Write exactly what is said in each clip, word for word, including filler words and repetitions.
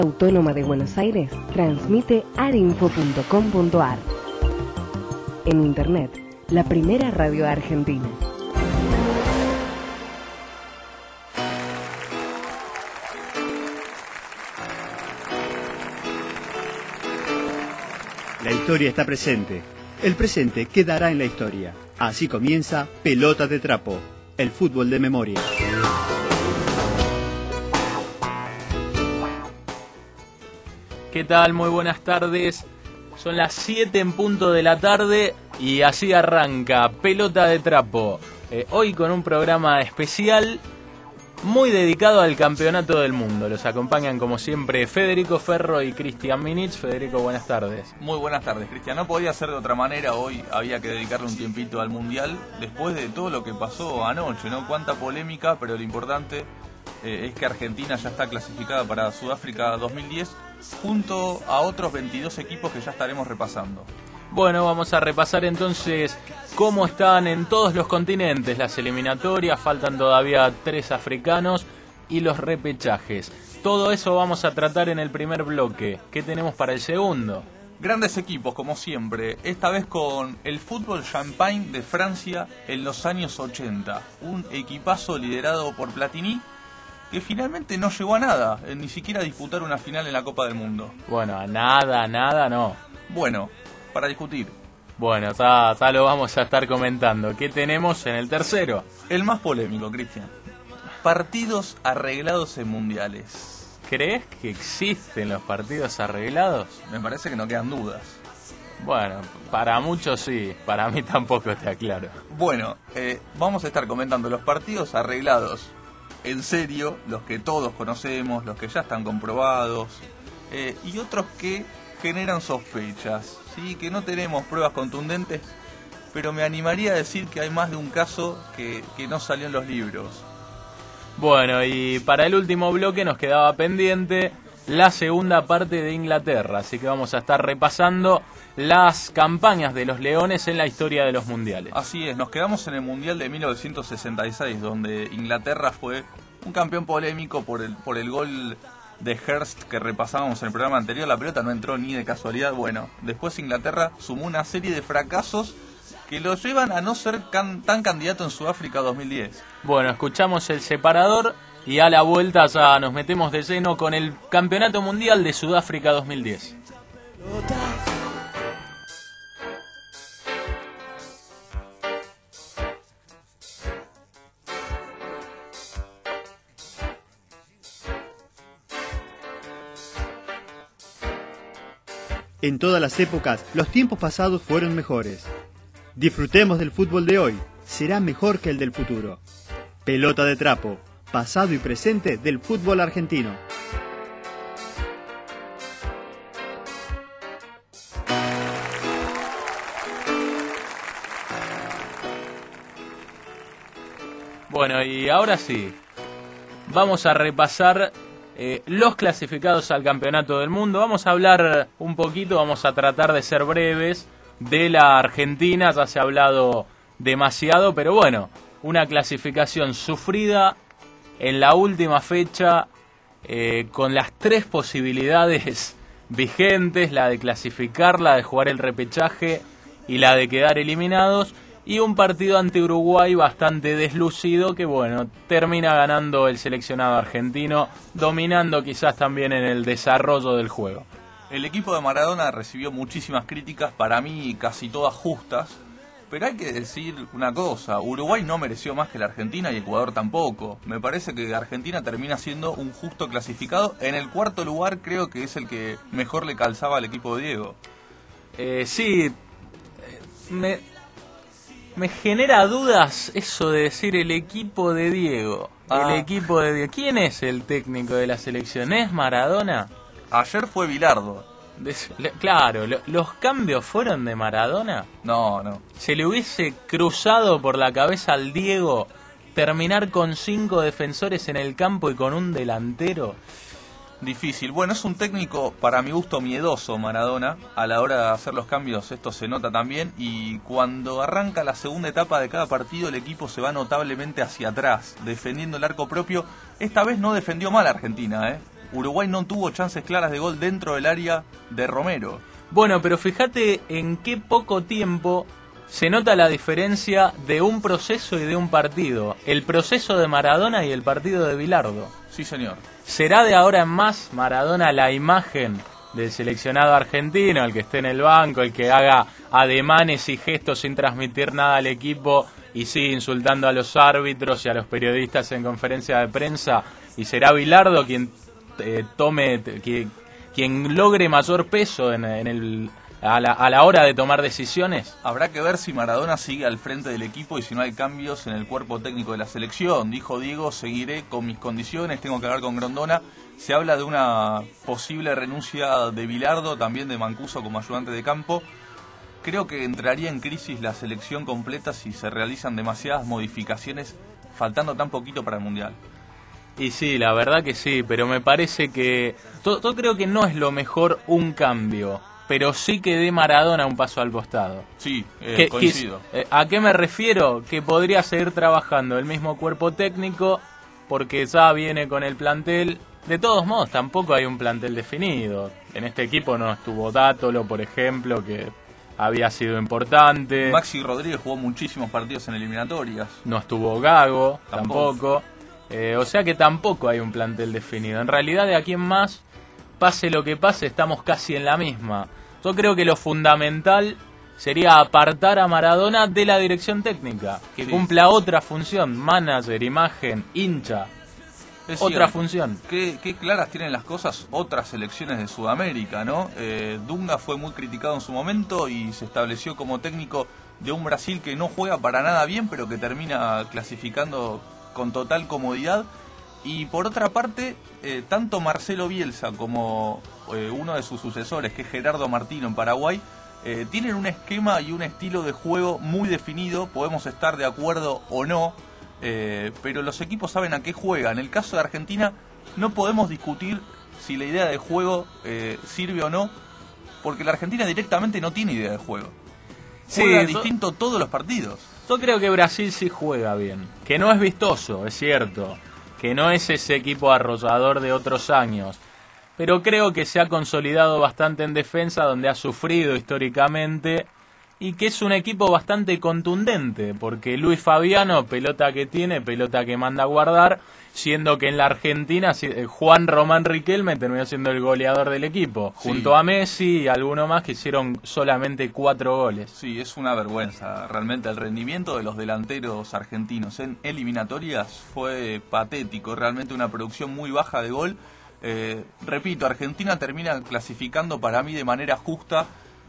Autónoma de Buenos Aires transmite arinfo punto com punto ar. En Internet, la primera radio de Argentina. La historia está presente. El presente quedará en la historia. Así comienza Pelota de Trapo, el fútbol de memoria. ¿Qué tal? Muy buenas tardes. Son las siete en punto de la tarde y así arranca Pelota de Trapo. Eh, hoy con un programa especial muy dedicado al Campeonato del Mundo. Los acompañan como siempre Federico Ferro y Cristian Minich. Federico, buenas tardes. Muy buenas tardes, Cristian. No podía ser de otra manera. Hoy había que dedicarle un tiempito al Mundial después de todo lo que pasó anoche, ¿no? Cuánta polémica, pero lo importante eh, es que Argentina ya está clasificada para Sudáfrica dos mil diez junto a otros veintidós equipos que ya estaremos repasando. Bueno, vamos a repasar entonces cómo están en todos los continentes las eliminatorias. Faltan todavía tres africanos y los repechajes. Todo eso vamos a tratar en el primer bloque. ¿Qué tenemos para el segundo? Grandes equipos, como siempre, esta vez con el Fútbol Champagne de Francia en los años ochenta. Un equipazo liderado por Platini que finalmente no llegó a nada, ni siquiera a disputar una final en la Copa del Mundo. Bueno, a nada, a nada no. Bueno, para discutir. Bueno, ya, ya lo vamos a estar comentando. ¿Qué tenemos en el tercero? El más polémico, Cristian. Partidos arreglados en mundiales. ¿Crees que existen los partidos arreglados? Me parece que no quedan dudas. Bueno, para muchos sí, para mí tampoco, te aclaro. Bueno, eh, vamos a estar comentando los partidos arreglados en serio, los que todos conocemos, los que ya están comprobados, eh, y otros que generan sospechas, ¿sí? Que no tenemos pruebas contundentes, pero me animaría a decir que hay más de un caso que, que no salió en los libros. Bueno, y para el último bloque nos quedaba pendiente la segunda parte de Inglaterra, así que vamos a estar repasando las campañas de los Leones en la historia de los mundiales. Así es, nos quedamos en el Mundial de mil novecientos sesenta y seis, donde Inglaterra fue un campeón polémico por el, por el gol de Hurst que repasábamos en el programa anterior. La pelota no entró ni de casualidad. Bueno, después Inglaterra sumó una serie de fracasos que lo llevan a no ser can, tan candidato en Sudáfrica dos mil diez. Bueno, escuchamos el separador y a la vuelta ya nos metemos de lleno con el Campeonato Mundial de Sudáfrica dos mil diez. En todas las épocas, los tiempos pasados fueron mejores. Disfrutemos del fútbol de hoy, será mejor que el del futuro. Pelota de Trapo, pasado y presente del fútbol argentino. Bueno, y ahora sí, vamos a repasar eh, los clasificados al Campeonato del Mundo. Vamos a hablar un poquito, vamos a tratar de ser breves, de la Argentina. Ya se ha hablado demasiado, pero bueno, una clasificación sufrida en la última fecha, eh, con las tres posibilidades vigentes, la de clasificar, la de jugar el repechaje y la de quedar eliminados, y un partido ante Uruguay bastante deslucido que, bueno, termina ganando el seleccionado argentino, dominando quizás también en el desarrollo del juego. El equipo de Maradona recibió muchísimas críticas, para mí casi todas justas, pero hay que decir una cosa, Uruguay no mereció más que la Argentina y Ecuador tampoco. Me parece que Argentina termina siendo un justo clasificado. En el cuarto lugar creo que es el que mejor le calzaba al equipo de Diego. Eh, sí, me... Me genera dudas eso de decir el equipo de Diego. Ah. El equipo de Diego. ¿Quién es el técnico de la selección? ¿Es Maradona? Ayer fue Bilardo. De, le, claro, lo, ¿los cambios fueron de Maradona? No, no. ¿Se le hubiese cruzado por la cabeza al Diego terminar con cinco defensores en el campo y con un delantero? Difícil. Bueno, es un técnico, para mi gusto, miedoso, Maradona. A la hora de hacer los cambios esto se nota también. Y cuando arranca la segunda etapa de cada partido, el equipo se va notablemente hacia atrás, defendiendo el arco propio. Esta vez no defendió mal Argentina, ¿eh? Uruguay no tuvo chances claras de gol dentro del área de Romero. Bueno, pero fíjate en qué poco tiempo se nota la diferencia de un proceso y de un partido. El proceso de Maradona y el partido de Bilardo. Sí, señor. ¿Será de ahora en más Maradona la imagen del seleccionado argentino, el que esté en el banco, el que haga ademanes y gestos sin transmitir nada al equipo y sigue insultando a los árbitros y a los periodistas en conferencia de prensa? ¿Y será Bilardo quien eh, tome, quien, quien logre mayor peso en, en el... A la, a la hora de tomar decisiones? Habrá que ver si Maradona sigue al frente del equipo y si no hay cambios en el cuerpo técnico de la selección. Dijo Diego, seguiré con mis condiciones, tengo que hablar con Grondona. Se habla de una posible renuncia de Bilardo, también de Mancuso como ayudante de campo. Creo que entraría en crisis la selección completa si se realizan demasiadas modificaciones faltando tan poquito para el Mundial. Y sí, la verdad que sí, pero me parece que... Yo, yo creo que no es lo mejor un cambio, pero sí que dé Maradona un paso al costado. Sí, eh, que, coincido. Que, eh, ¿A qué me refiero? Que podría seguir trabajando el mismo cuerpo técnico, porque ya viene con el plantel. De todos modos, tampoco hay un plantel definido. En este equipo no estuvo Dátolo, por ejemplo, que había sido importante. Maxi Rodríguez jugó muchísimos partidos en eliminatorias. No estuvo Gago, Tampoco. tampoco. Eh, o sea que tampoco hay un plantel definido. En realidad, de aquí en más, pase lo que pase, estamos casi en la misma. Yo creo que lo fundamental sería apartar a Maradona de la dirección técnica, que Sí. cumpla otra función, manager, imagen, hincha, Es otra cierto. función. Qué, qué claras tienen las cosas otras selecciones de Sudamérica, ¿no? Eh, Dunga fue muy criticado en su momento y se estableció como técnico de un Brasil que no juega para nada bien, pero que termina clasificando con total comodidad. Y por otra parte, eh, tanto Marcelo Bielsa como eh, uno de sus sucesores, que es Gerardo Martino en Paraguay, eh, tienen un esquema y un estilo de juego muy definido. Podemos estar de acuerdo o no, eh, pero los equipos saben a qué juegan. En el caso de Argentina, no podemos discutir si la idea de juego eh, sirve o no, porque la Argentina directamente no tiene idea de juego. Sí, Juega yo- distinto todos los partidos. Yo creo que Brasil sí juega bien, que no es vistoso, es cierto, que no es ese equipo arrollador de otros años, pero creo que se ha consolidado bastante en defensa, donde ha sufrido históricamente, y que es un equipo bastante contundente, porque Luis Fabiano, pelota que tiene, pelota que manda a guardar, siendo que en la Argentina si- eh, Juan Román Riquelme terminó siendo el goleador del equipo, Sí. junto a Messi y alguno más que hicieron solamente cuatro goles. Sí, es una vergüenza. Realmente el rendimiento de los delanteros argentinos en eliminatorias fue patético. Realmente una producción muy baja de gol. Eh, repito, Argentina termina clasificando para mí de manera justa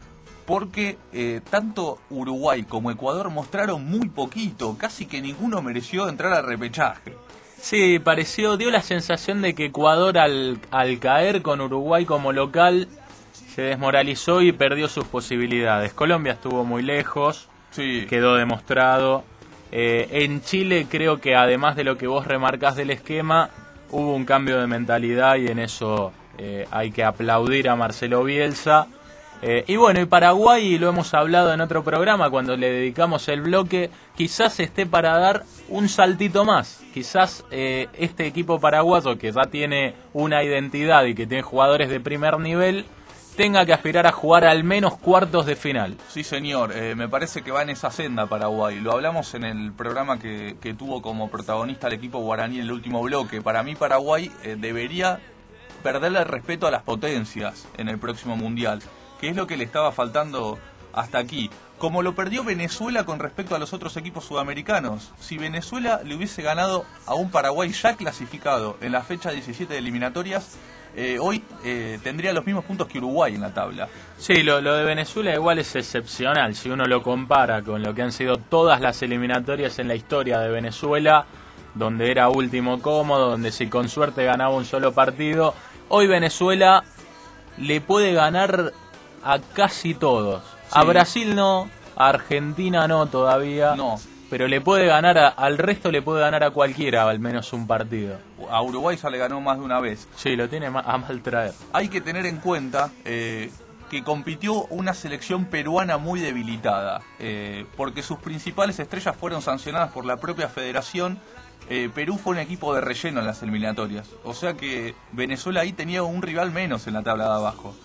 porque eh, tanto Uruguay como Ecuador mostraron muy poquito. Casi que ninguno mereció entrar al repechaje. Sí, pareció, dio la sensación de que Ecuador al, al caer con Uruguay como local se desmoralizó y perdió sus posibilidades. Colombia estuvo muy lejos, Sí, quedó demostrado. Eh, en Chile creo que además de lo que vos remarcás del esquema, hubo un cambio de mentalidad y en eso eh, hay que aplaudir a Marcelo Bielsa. Eh, y bueno, y Paraguay, lo hemos hablado en otro programa cuando le dedicamos el bloque, quizás esté para dar un saltito más. Quizás eh, este equipo paraguayo, que ya tiene una identidad y que tiene jugadores de primer nivel, tenga que aspirar a jugar al menos cuartos de final. sí señor, eh, me parece que va en esa senda Paraguay. Lo hablamos en el programa que, que tuvo como protagonista el equipo guaraní en el último bloque. Para mí Paraguay eh, debería perderle el respeto a las potencias en el próximo Mundial, que es lo que le estaba faltando hasta aquí. Como lo perdió Venezuela con respecto a los otros equipos sudamericanos. Si Venezuela le hubiese ganado a un Paraguay ya clasificado en la fecha diecisiete de eliminatorias, eh, hoy eh, tendría los mismos puntos que Uruguay en la tabla. Sí, lo, lo de Venezuela igual es excepcional. Si uno lo compara con lo que han sido todas las eliminatorias en la historia de Venezuela, donde era último cómodo, donde si con suerte ganaba un solo partido, hoy Venezuela le puede ganar a casi todos. A Sí. Brasil no, a Argentina no todavía, No. pero le puede ganar a- al resto, le puede ganar a cualquiera al menos un partido. A Uruguay ya le ganó más de una vez. Sí, lo tiene ma- a mal traer. Hay que tener en cuenta eh, que compitió una selección peruana muy debilitada, eh, porque sus principales estrellas fueron sancionadas por la propia federación eh, Perú fue un equipo de relleno en las eliminatorias. O sea que Venezuela ahí tenía un rival menos en la tabla de abajo.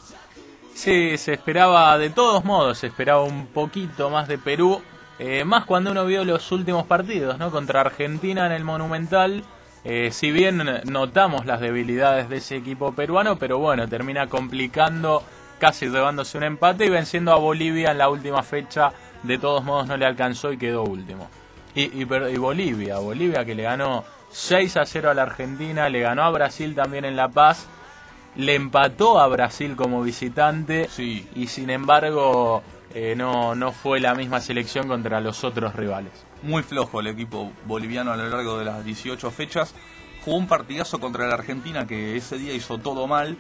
Sí, se esperaba, de todos modos, se esperaba un poquito más de Perú, eh, más cuando uno vio los últimos partidos, ¿no? Contra Argentina en el Monumental, eh, si bien notamos las debilidades de ese equipo peruano, pero bueno, termina complicando, casi llevándose un empate y venciendo a Bolivia en la última fecha, de todos modos no le alcanzó y quedó último. Y, y, y Bolivia, Bolivia que le ganó seis a cero a la Argentina, le ganó a Brasil también en La Paz, le empató a Brasil como visitante, sí. Y sin embargo eh, no, no fue la misma selección contra los otros rivales. Muy flojo el equipo boliviano a lo largo de las dieciocho fechas. Jugó un partidazo contra la Argentina que ese día hizo todo mal,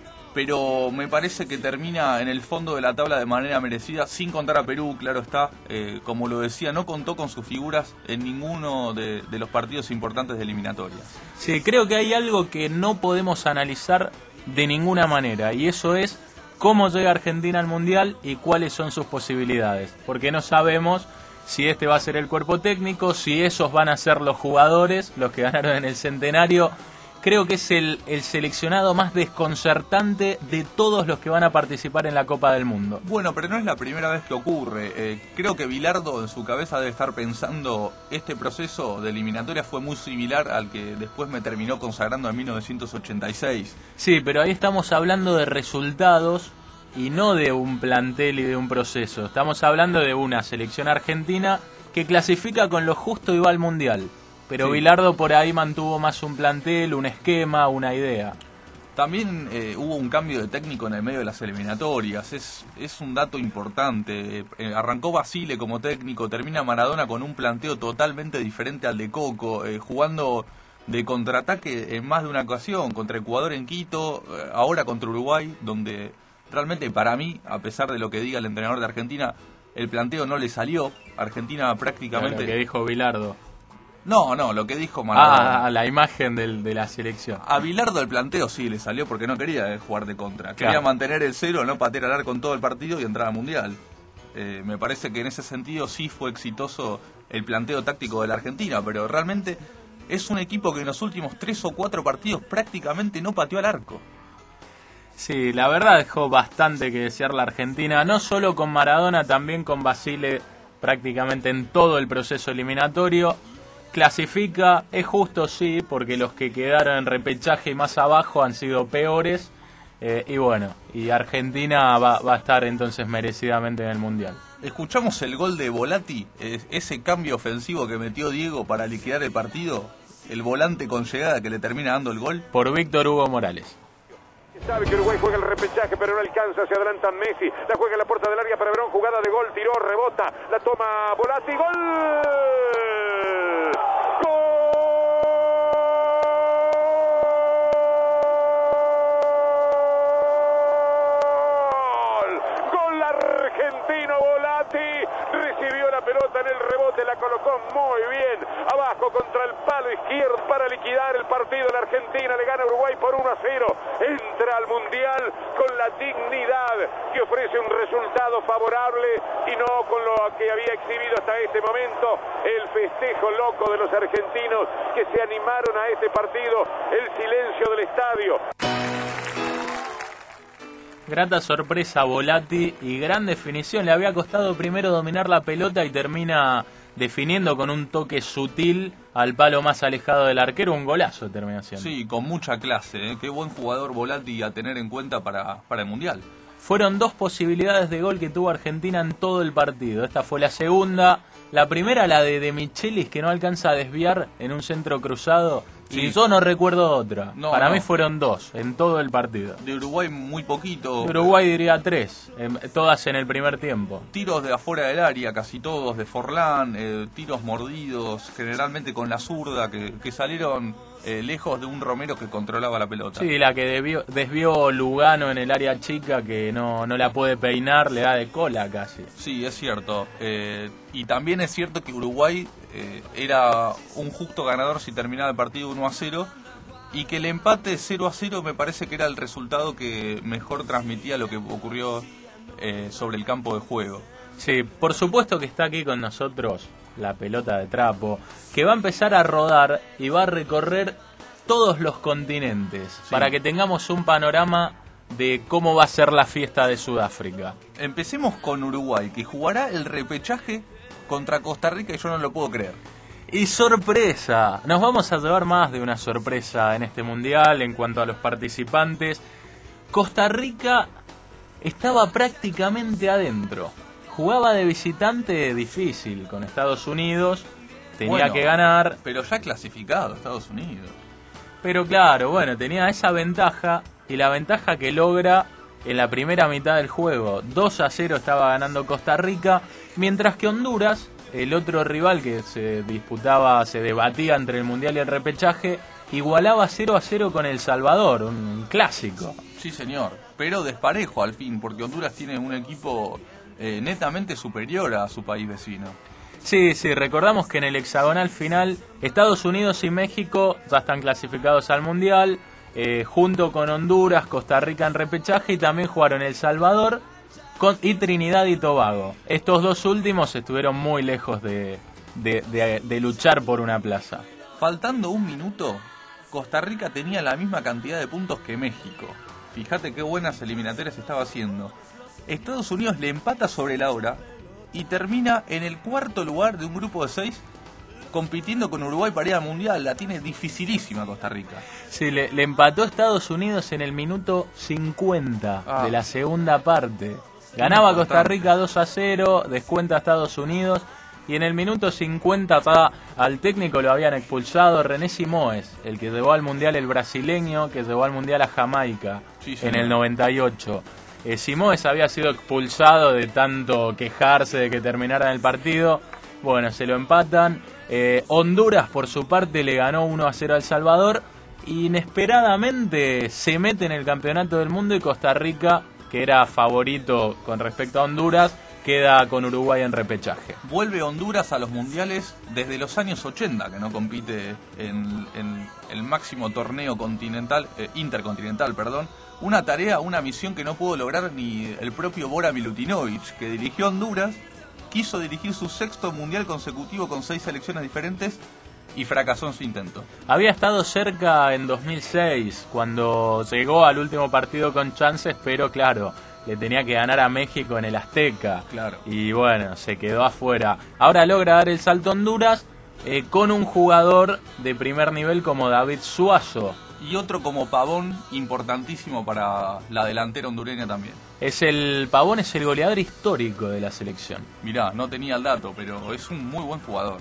pero me parece que termina en el fondo de la tabla de manera merecida, sin contar a Perú, claro está. Eh, como lo decía, no contó con sus figuras en ninguno de, de los partidos importantes de eliminatorias. Sí, creo que hay algo que no podemos analizar de ninguna manera, y eso es cómo llega Argentina al Mundial y cuáles son sus posibilidades, porque no sabemos si este va a ser el cuerpo técnico, si esos van a ser los jugadores, los que ganaron en el Centenario. Creo que es el, el seleccionado más desconcertante de todos los que van a participar en la Copa del Mundo. Bueno, pero no es la primera vez que ocurre. Eh, creo que Bilardo en su cabeza debe estar pensando, este proceso de eliminatoria fue muy similar al que después me terminó consagrando en mil novecientos ochenta y seis. Sí, pero ahí estamos hablando de resultados y no de un plantel y de un proceso. Estamos hablando de una selección argentina que clasifica con lo justo y va al Mundial. Pero sí. Bilardo por ahí mantuvo más un plantel, un esquema, una idea. También eh, hubo un cambio de técnico en el medio de las eliminatorias, es, es un dato importante. Eh, arrancó Basile como técnico, termina Maradona con un planteo totalmente diferente al de Coco, eh, jugando de contraataque en más de una ocasión, contra Ecuador en Quito, eh, ahora contra Uruguay, donde realmente para mí, a pesar de lo que diga el entrenador de Argentina, el planteo no le salió. Argentina prácticamente... Lo que dijo Bilardo. No, no, lo que dijo Maradona. Ah, la imagen del, de la selección. A Bilardo el planteo sí le salió porque no quería jugar de contra. Quería Claro. mantener el cero, no patear al arco con todo el partido y entrar al Mundial. Eh, me parece que en ese sentido sí fue exitoso el planteo táctico de la Argentina, pero realmente es un equipo que en los últimos tres o cuatro partidos prácticamente no pateó al arco. Sí, la verdad dejó bastante que desear la Argentina, no solo con Maradona, también con Basile prácticamente en todo el proceso eliminatorio. Clasifica, es justo sí, porque los que quedaron en repechaje y más abajo han sido peores, eh, y bueno, y Argentina va, va a estar entonces merecidamente en el Mundial. Escuchamos el gol de Volati, eh, ese cambio ofensivo que metió Diego para liquidar el partido, el volante con llegada que le termina dando el gol. Por Víctor Hugo Morales. Sabe que Uruguay juega el repechaje, pero no alcanza, se adelanta Messi, la juega en la puerta del área para Verón, jugada de gol, tiró, rebota, la toma Volati, gol. Argentino Volati recibió la pelota en el rebote, la colocó muy bien abajo contra el palo izquierdo para liquidar el partido. La Argentina le gana a Uruguay por uno a cero, entra al Mundial con la dignidad que ofrece un resultado favorable y no con lo que había exhibido hasta este momento el festejo loco de los argentinos que se animaron a este partido, el silencio del estadio. Grata sorpresa Volati y gran definición. Le había costado primero dominar la pelota y termina definiendo con un toque sutil al palo más alejado del arquero. Un golazo termina siendo. Sí, con mucha clase, ¿eh? Qué buen jugador Volati a tener en cuenta para, para el Mundial. Fueron dos posibilidades de gol que tuvo Argentina en todo el partido. Esta fue la segunda. La primera, la de De Michelis, que no alcanza a desviar en un centro cruzado. Sí. Y yo no recuerdo otra. No, Para no. mí fueron dos en todo el partido. De Uruguay muy poquito. De Uruguay diría tres, eh, todas en el primer tiempo. Tiros de afuera del área, casi todos de Forlán, eh, tiros mordidos, generalmente con la zurda, que, que salieron eh, lejos de un Romero que controlaba la pelota. Sí, la que debió, desvió Lugano en el área chica, que no, no la puede peinar, le da de cola casi. Sí, es cierto. Eh, y también es cierto que Uruguay eh, era un justo ganador si terminaba el partido uno a cero, y que el empate cero a cero me parece que era el resultado que mejor transmitía lo que ocurrió eh, sobre el campo de juego. Sí, por supuesto que está aquí con nosotros la pelota de trapo, que va a empezar a rodar y va a recorrer todos los continentes, sí, para que tengamos un panorama de cómo va a ser la fiesta de Sudáfrica. Empecemos con Uruguay, que jugará el repechaje contra Costa Rica y yo no lo puedo creer. Y sorpresa, nos vamos a llevar más de una sorpresa en este mundial en cuanto a los participantes. Costa Rica estaba prácticamente adentro. Jugaba de visitante difícil con Estados Unidos, tenía bueno, que ganar. Pero ya clasificado Estados Unidos. Pero claro, bueno, tenía esa ventaja y la ventaja que logra en la primera mitad del juego. dos a cero estaba ganando Costa Rica, mientras que Honduras, el otro rival que se disputaba, se debatía entre el Mundial y el repechaje, igualaba cero a cero con El Salvador, un clásico. Sí, señor, pero desparejo al fin, porque Honduras tiene un equipo eh, netamente superior a su país vecino. Sí, sí, recordamos que en el hexagonal final Estados Unidos y México ya están clasificados al Mundial, eh, junto con Honduras, Costa Rica en repechaje, y también jugaron El Salvador con, y Trinidad y Tobago. Estos dos últimos estuvieron muy lejos de, de, de, de luchar por una plaza. Faltando un minuto, Costa Rica tenía la misma cantidad de puntos que México. Fíjate qué buenas eliminatorias estaba haciendo. Estados Unidos le empata sobre la hora y termina en el cuarto lugar de un grupo de seis, compitiendo con Uruguay para ir al Mundial. La tiene dificilísima Costa Rica. Sí, le, le empató a Estados Unidos en el minuto cincuenta ah. de la segunda parte. Ganaba Costa Rica dos a cero, descuenta a Estados Unidos, y en el minuto cincuenta ya al técnico lo habían expulsado. René Simoes, el que llevó al Mundial, el brasileño que llevó al Mundial a Jamaica, sí, en el noventa y ocho. Eh, Simoes había sido expulsado de tanto quejarse de que terminara el partido. Bueno, se lo empatan. Eh, Honduras, por su parte, le ganó uno a cero a El Salvador. Inesperadamente se mete en el campeonato del mundo y Costa Rica, que era favorito con respecto a Honduras, queda con Uruguay en repechaje. Vuelve Honduras a los mundiales desde los años ochenta, que no compite en, en el máximo torneo continental, eh, intercontinental, perdón. Una tarea, una misión que no pudo lograr ni el propio Bora Milutinovic, que dirigió Honduras, quiso dirigir su sexto mundial consecutivo con seis selecciones diferentes y fracasó en su intento. Había estado cerca en dos mil seis, cuando llegó al último partido con chances, pero claro, le tenía que ganar a México en el Azteca. Claro. Y bueno, se quedó afuera. Ahora logra dar el salto a Honduras eh, con un jugador de primer nivel como David Suazo. Y otro como Pavón, importantísimo para la delantera hondureña también. Es el Pavón es el goleador histórico de la selección. Mirá, no tenía el dato, pero es un muy buen jugador.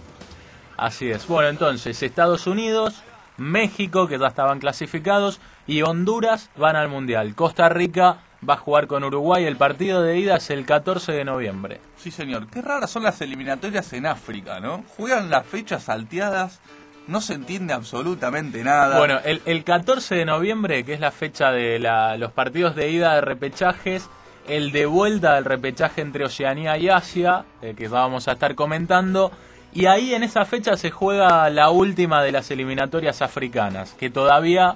Así es. Bueno, entonces Estados Unidos, México, que ya estaban clasificados, y Honduras van al Mundial. Costa Rica va a jugar con Uruguay. El partido de ida es el catorce de noviembre. Sí, señor. Qué raras son las eliminatorias en África, ¿no? Juegan las fechas salteadas, no se entiende absolutamente nada. Bueno, el, el catorce de noviembre, que es la fecha de la, los partidos de ida de repechajes, el de vuelta del repechaje entre Oceanía y Asia, eh, que vamos a estar comentando, y ahí en esa fecha se juega la última de las eliminatorias africanas, que todavía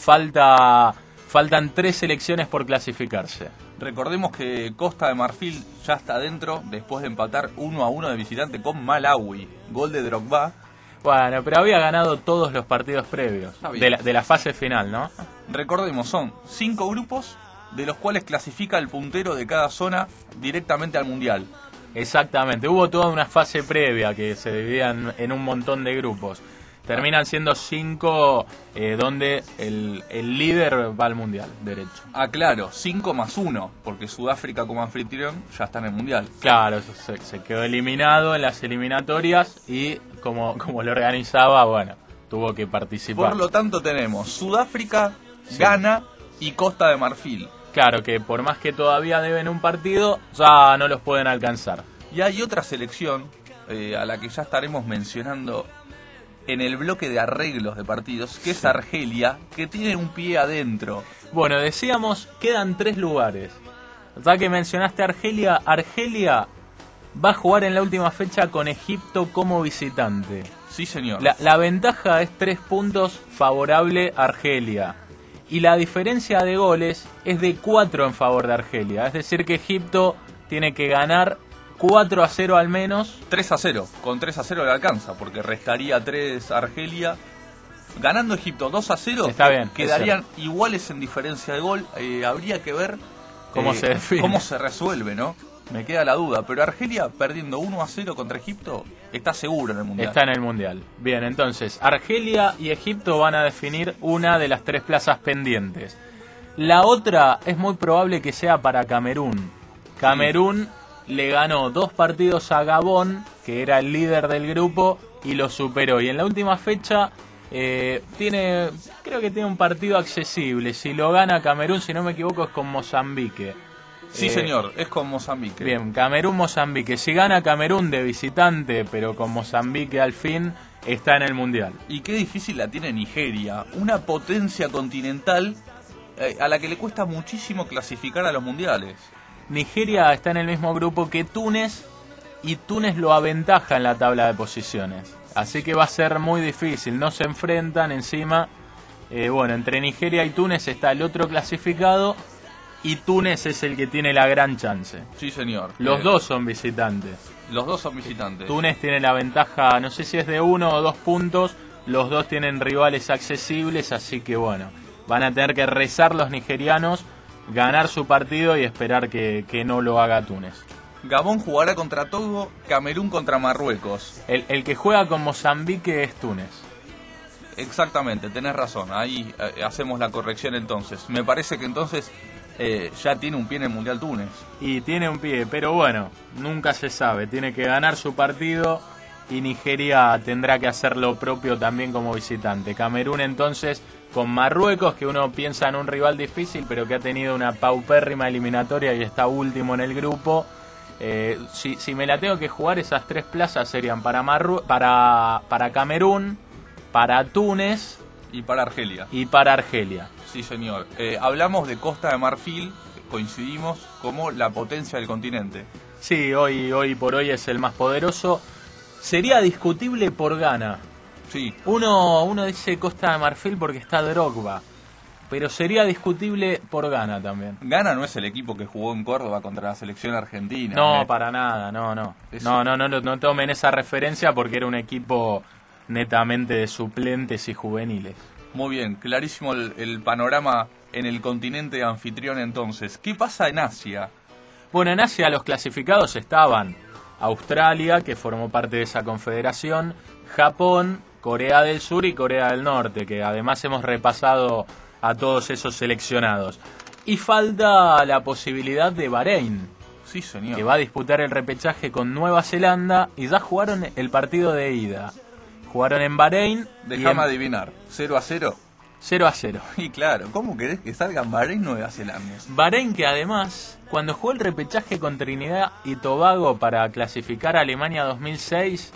falta, faltan tres selecciones por clasificarse. Recordemos que Costa de Marfil ya está dentro después de empatar uno a uno de visitante con Malawi, gol de Drogba. Bueno, pero había ganado todos los partidos previos de la, de la fase final, ¿no? Recordemos, son cinco grupos, de los cuales clasifica el puntero de cada zona directamente al Mundial. Exactamente, hubo toda una fase previa que se dividían en un montón de grupos. Terminan siendo cinco eh, donde el, el líder va al Mundial, derecho. Ah, claro, cinco más uno, porque Sudáfrica como anfitrión ya está en el Mundial. Claro, se, se quedó eliminado en las eliminatorias y como, como lo organizaba, bueno, tuvo que participar. Por lo tanto tenemos Sudáfrica, sí, Ghana y Costa de Marfil. Claro, que por más que todavía deben un partido, ya no los pueden alcanzar. Y hay otra selección eh, a la que ya estaremos mencionando en el bloque de arreglos de partidos, que es Argelia, que tiene un pie adentro. Bueno, decíamos, quedan tres lugares. Ya que mencionaste Argelia, Argelia va a jugar en la última fecha con Egipto como visitante. Sí, señor. La, la ventaja es tres puntos favorable a Argelia. Y la diferencia de goles es de cuatro en favor de Argelia. Es decir, que Egipto tiene que ganar cuatro a cero al menos. tres a cero, con tres a cero le alcanza, porque restaría tres Argelia. Ganando Egipto dos a cero, Está bien, quedarían iguales en diferencia de gol. Eh, habría que ver cómo, eh, se define. cómo se resuelve, ¿no? Me queda la duda, pero Argelia perdiendo uno a cero contra Egipto está seguro en el Mundial. Está en el Mundial. Bien, entonces, Argelia y Egipto van a definir una de las tres plazas pendientes. La otra es muy probable que sea para Camerún. Camerún sí. le ganó dos partidos a Gabón, que era el líder del grupo, y lo superó. Y en la última fecha eh, tiene, creo que tiene un partido accesible. Si lo gana Camerún, si no me equivoco, es con Mozambique. Sí, eh, señor, es con Mozambique. Bien, Camerún-Mozambique. Si gana Camerún de visitante, pero con Mozambique al fin, está en el Mundial. Y qué difícil la tiene Nigeria, una potencia continental eh, a la que le cuesta muchísimo clasificar a los mundiales. Nigeria está en el mismo grupo que Túnez, y Túnez lo aventaja en la tabla de posiciones. Así que va a ser muy difícil, no se enfrentan encima. Eh, bueno, entre Nigeria y Túnez está el otro clasificado, y Túnez es el que tiene la gran chance. Sí, señor. Los eh, dos son visitantes. Los dos son visitantes. Túnez tiene la ventaja, no sé si es de uno o dos puntos. Los dos tienen rivales accesibles, así que bueno, van a tener que rezar los nigerianos, ganar su partido y esperar que, que no lo haga Túnez. Gabón jugará contra Togo, Camerún contra Marruecos. El, el que juega con Mozambique es Túnez. Exactamente, tenés razón. Ahí eh, hacemos la corrección entonces. Me parece que entonces eh, ya tiene un pie en el Mundial Túnez. Y tiene un pie, pero bueno, nunca se sabe. Tiene que ganar su partido y Nigeria tendrá que hacer lo propio también como visitante. Camerún entonces con Marruecos, que uno piensa en un rival difícil, pero que ha tenido una paupérrima eliminatoria y está último en el grupo. Eh, si, si me la tengo que jugar, esas tres plazas serían para, Marru- para, para Camerún, para Túnez y para Argelia. Y para Argelia. Sí, señor. Eh, hablamos de Costa de Marfil, coincidimos como la potencia del continente. Sí, hoy, hoy por hoy es el más poderoso. Sería discutible por Ghana. Sí. Uno, uno dice Costa de Marfil porque está Drogba, pero sería discutible por Ghana también. Ghana no es el equipo que jugó en Córdoba contra la selección argentina. No, ¿eh? para nada, no, no. Eso. No, no, no, no, no tomen esa referencia porque era un equipo netamente de suplentes y juveniles. Muy bien, clarísimo el, el panorama en el continente anfitrión entonces. ¿Qué pasa en Asia? Bueno, en Asia los clasificados estaban Australia, que formó parte de esa confederación, Japón, Corea del Sur y Corea del Norte, que además hemos repasado a todos esos seleccionados. Y falta la posibilidad de Bahrein, Sí, señor. que va a disputar el repechaje con Nueva Zelanda y ya jugaron el partido de ida. Jugaron en Bahrein. Déjame en... adivinar, ¿cero a cero? cero a cero. Y claro, ¿cómo querés que salgan Bahrein Nueva Zelanda? Bahrein, que además, cuando jugó el repechaje con Trinidad y Tobago para clasificar a Alemania dos mil seis,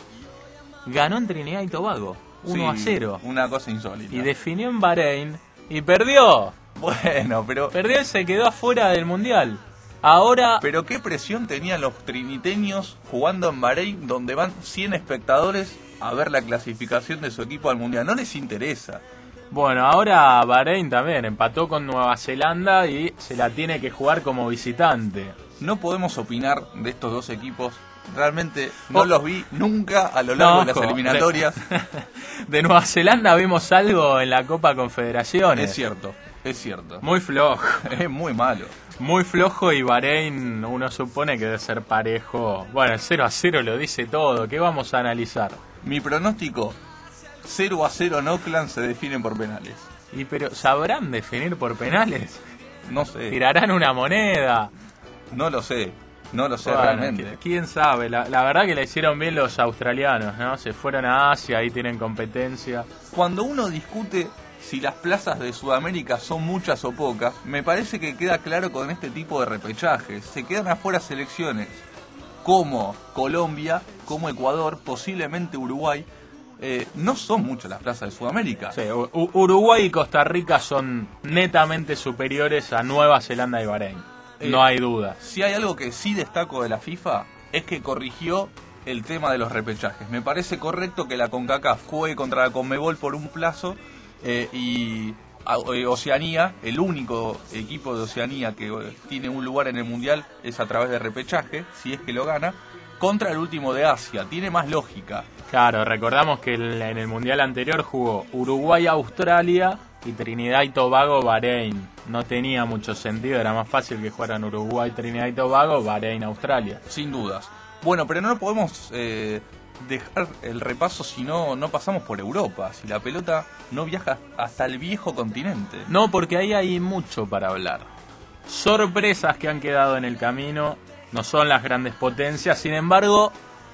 ganó en Trinidad y Tobago, uno a cero. Una cosa insólita. Y definió en Bahrein y perdió. Bueno, pero... Perdió y se quedó afuera del Mundial. Ahora... Pero qué presión tenían los triniteños jugando en Bahrein, donde van cien espectadores a ver la clasificación de su equipo al Mundial. No les interesa. Bueno, ahora Bahrein también empató con Nueva Zelanda y se la tiene que jugar como visitante. No podemos opinar de estos dos equipos. Realmente no Oh. los vi nunca a lo largo No, de las ojo, eliminatorias. De, de Nueva Zelanda vimos algo en la Copa Confederaciones. Es cierto, es cierto. Muy flojo. Es muy malo. Muy flojo, y Bahrein uno supone que debe ser parejo. Bueno, el cero a cero lo dice todo. ¿Qué vamos a analizar? Mi pronóstico, cero a cero en Auckland, se definen por penales. Y pero ¿sabrán definir por penales? No sé, ¿Tirarán una moneda? no lo sé, no lo sé Bueno, realmente. qui- quién sabe. La, la verdad que la hicieron bien los australianos, ¿no? Se fueron a Asia, ahí tienen competencia. Cuando uno discute si las plazas de Sudamérica son muchas o pocas, me parece que queda claro con este tipo de repechajes. Se quedan afuera selecciones como Colombia, como Ecuador, posiblemente Uruguay. Eh, no son muchas las plazas de Sudamérica. Sí, U- U- Uruguay y Costa Rica son netamente superiores a Nueva Zelanda y Bahrein. Eh, No hay duda. Si hay algo que sí destaco de la FIFA, es que corrigió el tema de los repechajes. Me parece correcto que la CONCACAF juegue contra la CONMEBOL por un plazo eh, y, Oceanía, el único equipo de Oceanía que tiene un lugar en el Mundial es a través de repechaje, si es que lo gana, contra el último de Asia. Tiene más lógica. Claro, recordamos que en el Mundial anterior jugó Uruguay-Australia y Trinidad y Tobago-Bahrein. No tenía mucho sentido, era más fácil que jugaran Uruguay, Trinidad y Tobago, Bahrein-Australia. Sin dudas. Bueno, pero no podemos eh, dejar el repaso si no, no pasamos por Europa, si la pelota no viaja hasta el viejo continente. No, porque ahí hay mucho para hablar. Sorpresas que han quedado en el camino, no son las grandes potencias, sin embargo,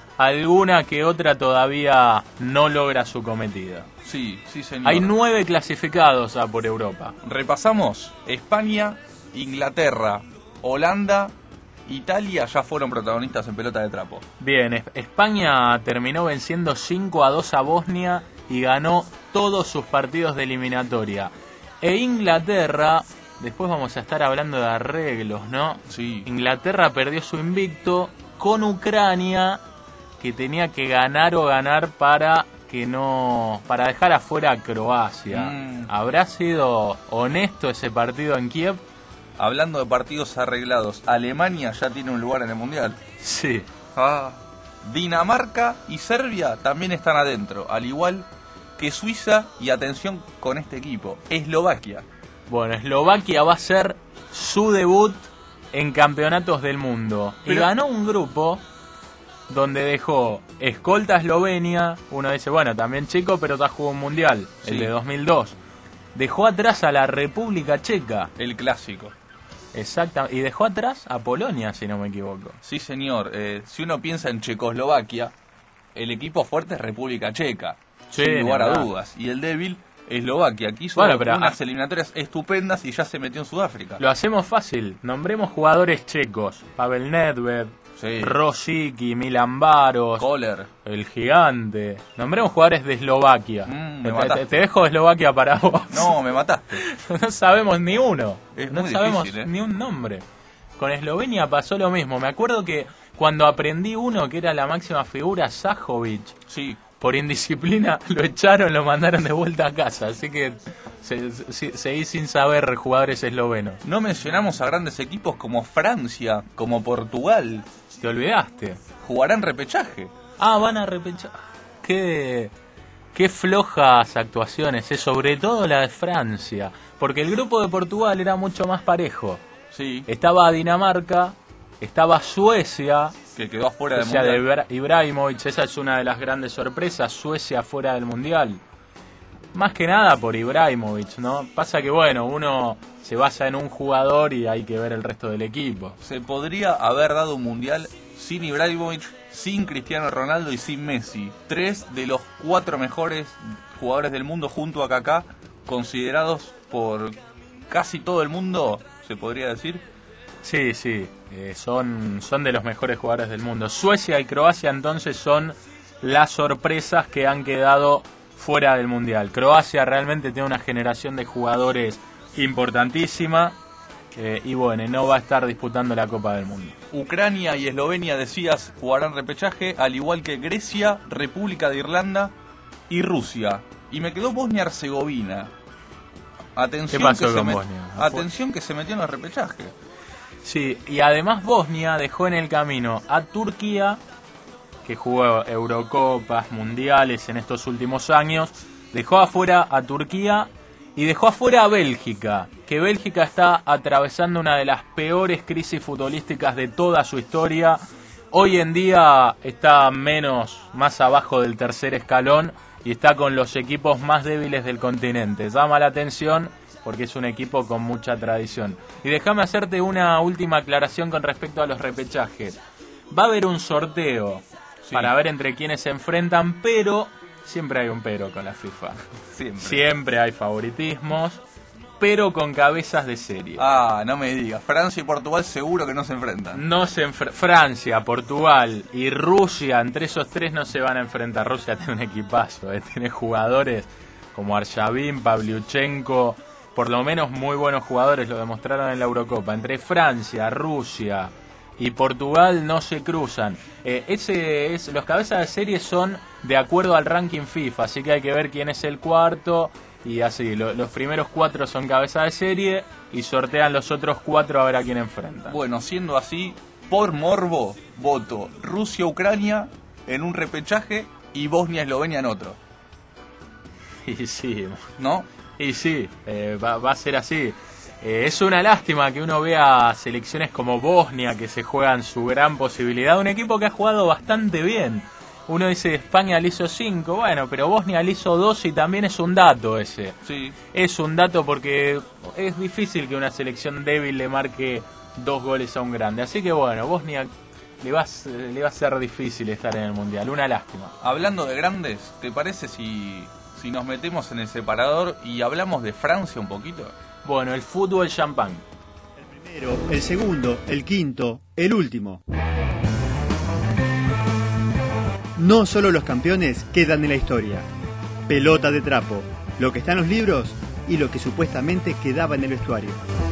alguna que otra todavía no logra su cometido. Sí, sí, señor. Hay nueve clasificados a por Europa. Repasamos: España, Inglaterra, Holanda, Italia ya fueron protagonistas en pelota de trapo. Bien, España terminó venciendo cinco a dos a Bosnia y ganó todos sus partidos de eliminatoria. E Inglaterra, después vamos a estar hablando de arreglos, ¿no? Sí. Inglaterra perdió su invicto con Ucrania, que tenía que ganar o ganar para que no para dejar afuera a Croacia. Mm. ¿Habrá sido honesto ese partido en Kiev? Hablando de partidos arreglados, Alemania ya tiene un lugar en el Mundial. Sí. Ah. Dinamarca y Serbia también están adentro, al igual que Suiza y, atención con este equipo, Eslovaquia. Bueno, Eslovaquia va a ser su debut en campeonatos del mundo. Pero... y ganó un grupo donde dejó escolta a Eslovenia. Uno dice, bueno, también chico, pero ya jugó un mundial, sí, el de dos mil dos. Dejó atrás a la República Checa. El clásico. Exactamente, y dejó atrás a Polonia, si no me equivoco. Sí, señor. Eh, si uno piensa en Checoslovaquia, el equipo fuerte es República Checa, sí, sin lugar a dudas. Y el débil, Eslovaquia, que hizo bueno, pero, unas ah, eliminatorias estupendas y ya se metió en Sudáfrica. Lo hacemos fácil. Nombremos jugadores checos: Pavel Nedved, sí, Rosicky, Milan Baros, Kohler, el gigante. Nombremos jugadores de Eslovaquia. Mm, me te, te, te dejo Eslovaquia para vos. No, me mataste. No sabemos ni uno. Es no muy sabemos difícil, ¿eh? ni un nombre. Con Eslovenia pasó lo mismo. Me acuerdo que cuando aprendí uno que era la máxima figura, Sajovic, sí, por indisciplina lo echaron, lo mandaron de vuelta a casa. Así que se, se, seguí sin saber jugadores eslovenos. No mencionamos a grandes equipos como Francia, como Portugal. Te olvidaste. Jugarán repechaje. Ah, van a repechar. Qué, qué flojas actuaciones, ¿eh? Sobre todo la de Francia. Porque el grupo de Portugal era mucho más parejo. Sí. Estaba Dinamarca, estaba Suecia, que quedó afuera del Suecia Mundial. de Ibrahimovic, esa es una de las grandes sorpresas, Suecia fuera del Mundial. Más que nada por Ibrahimovic, ¿no? Pasa que, bueno, uno se basa en un jugador y hay que ver el resto del equipo. Se podría haber dado un Mundial sin Ibrahimovic, sin Cristiano Ronaldo y sin Messi. Tres de los cuatro mejores jugadores del mundo junto a Kaká, considerados por casi todo el mundo, se podría decir. Sí, sí, eh, son, son de los mejores jugadores del mundo. Suecia y Croacia entonces son las sorpresas que han quedado fuera del Mundial. Croacia realmente tiene una generación de jugadores importantísima eh, y bueno, no va a estar disputando la Copa del Mundo. Ucrania y Eslovenia, decías, jugarán repechaje, al igual que Grecia, República de Irlanda y Rusia. Y me quedó Bosnia-Herzegovina. Atención, ¿qué pasó que con se Bosnia? met... Atención que se metió en el repechaje. Sí, y además Bosnia dejó en el camino a Turquía, que jugó Eurocopas, Mundiales en estos últimos años, dejó afuera a Turquía y dejó afuera a Bélgica, que Bélgica está atravesando una de las peores crisis futbolísticas de toda su historia. Hoy en día está menos, más abajo del tercer escalón y está con los equipos más débiles del continente. Llama la atención porque es un equipo con mucha tradición. Y déjame hacerte una última aclaración con respecto a los repechajes. Va a haber un sorteo, sí, para ver entre quiénes se enfrentan, pero siempre hay un pero con la FIFA. Siempre. Siempre hay favoritismos, pero con cabezas de serie. Ah, no me digas. Francia y Portugal seguro que no se enfrentan. No se enfre- Francia, Portugal y Rusia, entre esos tres no se van a enfrentar. Rusia tiene un equipazo, ¿eh? Tiene jugadores como Arshavin, Pavlyuchenko, por lo menos muy buenos jugadores, lo demostraron en la Eurocopa. Entre Francia, Rusia y Portugal no se cruzan. Eh, ese es, los cabezas de serie son de acuerdo al ranking FIFA, así que hay que ver quién es el cuarto y así, lo, los primeros cuatro son cabeza de serie y sortean los otros cuatro a ver a quién enfrentan. Bueno, siendo así, por morbo, voto Rusia-Ucrania en un repechaje y Bosnia-Eslovenia en otro. Y sí, ¿No? y sí, eh, va, va a ser así. Eh, es una lástima que uno vea selecciones como Bosnia que se juegan su gran posibilidad, un equipo que ha jugado bastante bien. Uno dice España le hizo cinco, bueno, pero Bosnia le hizo dos y también es un dato ese. Sí. Es un dato porque es difícil que una selección débil le marque dos goles a un grande. Así que bueno, Bosnia le va, a, le va a ser difícil estar en el Mundial, una lástima. Hablando de grandes, ¿te parece si, si nos metemos en el separador y hablamos de Francia un poquito? Bueno, el fútbol champán. El primero, el segundo, el quinto, el último. No solo los campeones quedan en la historia. Pelota de trapo, lo que está en los libros y lo que supuestamente quedaba en el vestuario.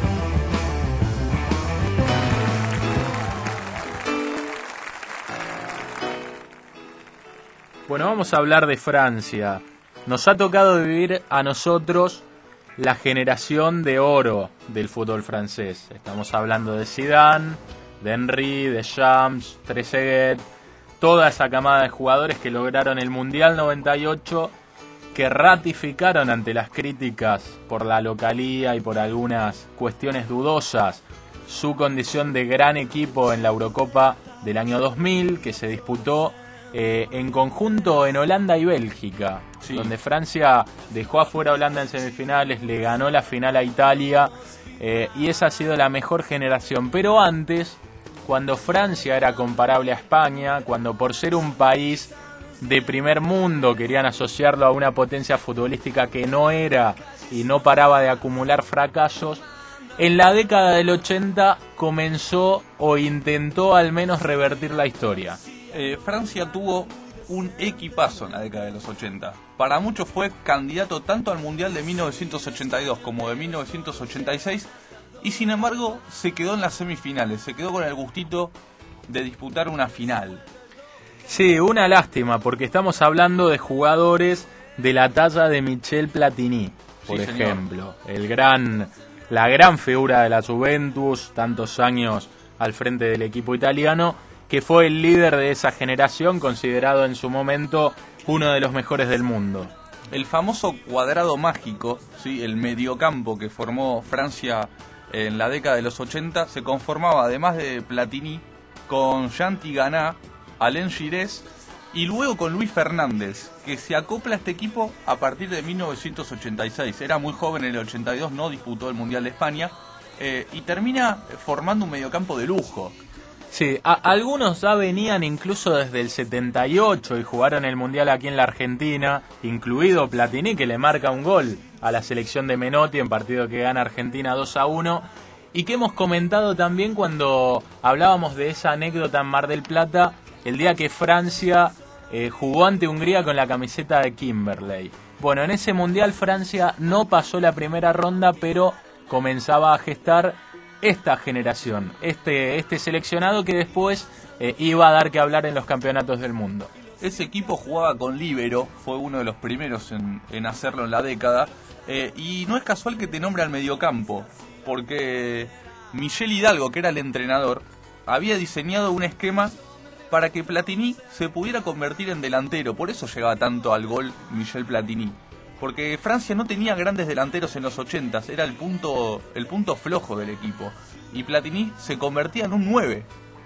Bueno, vamos a hablar de Francia. Nos ha tocado vivir a nosotros la generación de oro del fútbol francés. Estamos hablando de Zidane, de Henry, de Champs, Trezeguet, toda esa camada de jugadores que lograron el Mundial noventa y ocho, que ratificaron ante las críticas por la localía y por algunas cuestiones dudosas su condición de gran equipo en la Eurocopa del año dos mil, que se disputó eh, en conjunto en Holanda y Bélgica, sí, donde Francia dejó afuera a Holanda en semifinales, le ganó la final a Italia, eh, y esa ha sido la mejor generación. Pero antes, cuando Francia era comparable a España, cuando por ser un país de primer mundo querían asociarlo a una potencia futbolística que no era y no paraba de acumular fracasos, en la década del ochenta comenzó o intentó al menos revertir la historia. Eh, Francia tuvo un equipazo en la década de los ochenta. Para muchos fue candidato tanto al Mundial de mil novecientos ochenta y dos como de mil novecientos ochenta y seis, y sin embargo se quedó en las semifinales, se quedó con el gustito de disputar una final. Sí, una lástima, porque estamos hablando de jugadores de la talla de Michel Platini, por sí, ejemplo, el gran, la gran figura de la Juventus, tantos años al frente del equipo italiano, que fue el líder de esa generación, considerado en su momento uno de los mejores del mundo. El famoso cuadrado mágico, ¿sí?, el mediocampo que formó Francia en la década de los ochenta, se conformaba, además de Platini, con Jean Tigana, Alain Giresse y luego con Luis Fernández, que se acopla a este equipo a partir de mil novecientos ochenta y seis. Era muy joven en el ochenta y dos, no disputó el Mundial de España, eh, y termina formando un mediocampo de lujo. Sí, a, algunos ya venían incluso desde el setenta y ocho y jugaron el Mundial aquí en la Argentina, incluido Platini, que le marca un gol a la selección de Menotti en partido que gana Argentina dos a uno, y que hemos comentado también cuando hablábamos de esa anécdota en Mar del Plata, el día que Francia eh, jugó ante Hungría con la camiseta de Kimberley. Bueno, en ese Mundial Francia no pasó la primera ronda, pero comenzaba a gestar esta generación, este, este seleccionado que después eh, iba a dar que hablar en los campeonatos del mundo. Ese equipo jugaba con líbero, fue uno de los primeros en, en hacerlo en la década, eh, y no es casual que te nombre al mediocampo, porque Michel Hidalgo, que era el entrenador, había diseñado un esquema para que Platini se pudiera convertir en delantero. Por eso llegaba tanto al gol Michel Platini, porque Francia no tenía grandes delanteros en los ochentas, era el punto, el punto flojo del equipo, y Platini se convertía en un nueve.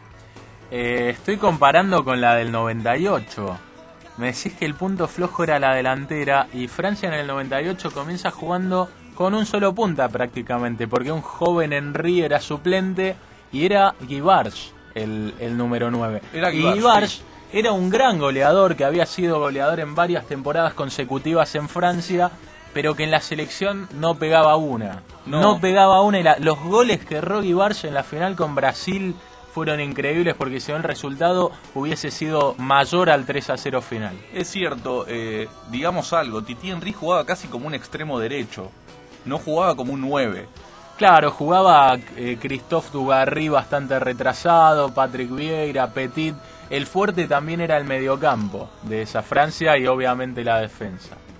Eh, estoy comparando con la del noventa y ocho. Me decís que el punto flojo era la delantera, y Francia en el noventa y ocho comienza jugando con un solo punta prácticamente, porque un joven Henry era suplente y era Guivarch el, el número nueve. Era y Guivarch, Guivarch sí. Era un gran goleador, que había sido goleador en varias temporadas consecutivas en Francia, pero que en la selección no pegaba una. No, no pegaba una, y la, los goles que erró Guivarch en la final con Brasil fueron increíbles, porque si no el resultado hubiese sido mayor al tres a cero final. Es cierto, eh, digamos algo, Titi Henry jugaba casi como un extremo derecho, no jugaba como un nueve. Claro, jugaba eh, Christophe Dugarry bastante retrasado, Patrick Vieira, Petit. El fuerte también era el mediocampo de esa Francia y obviamente la defensa.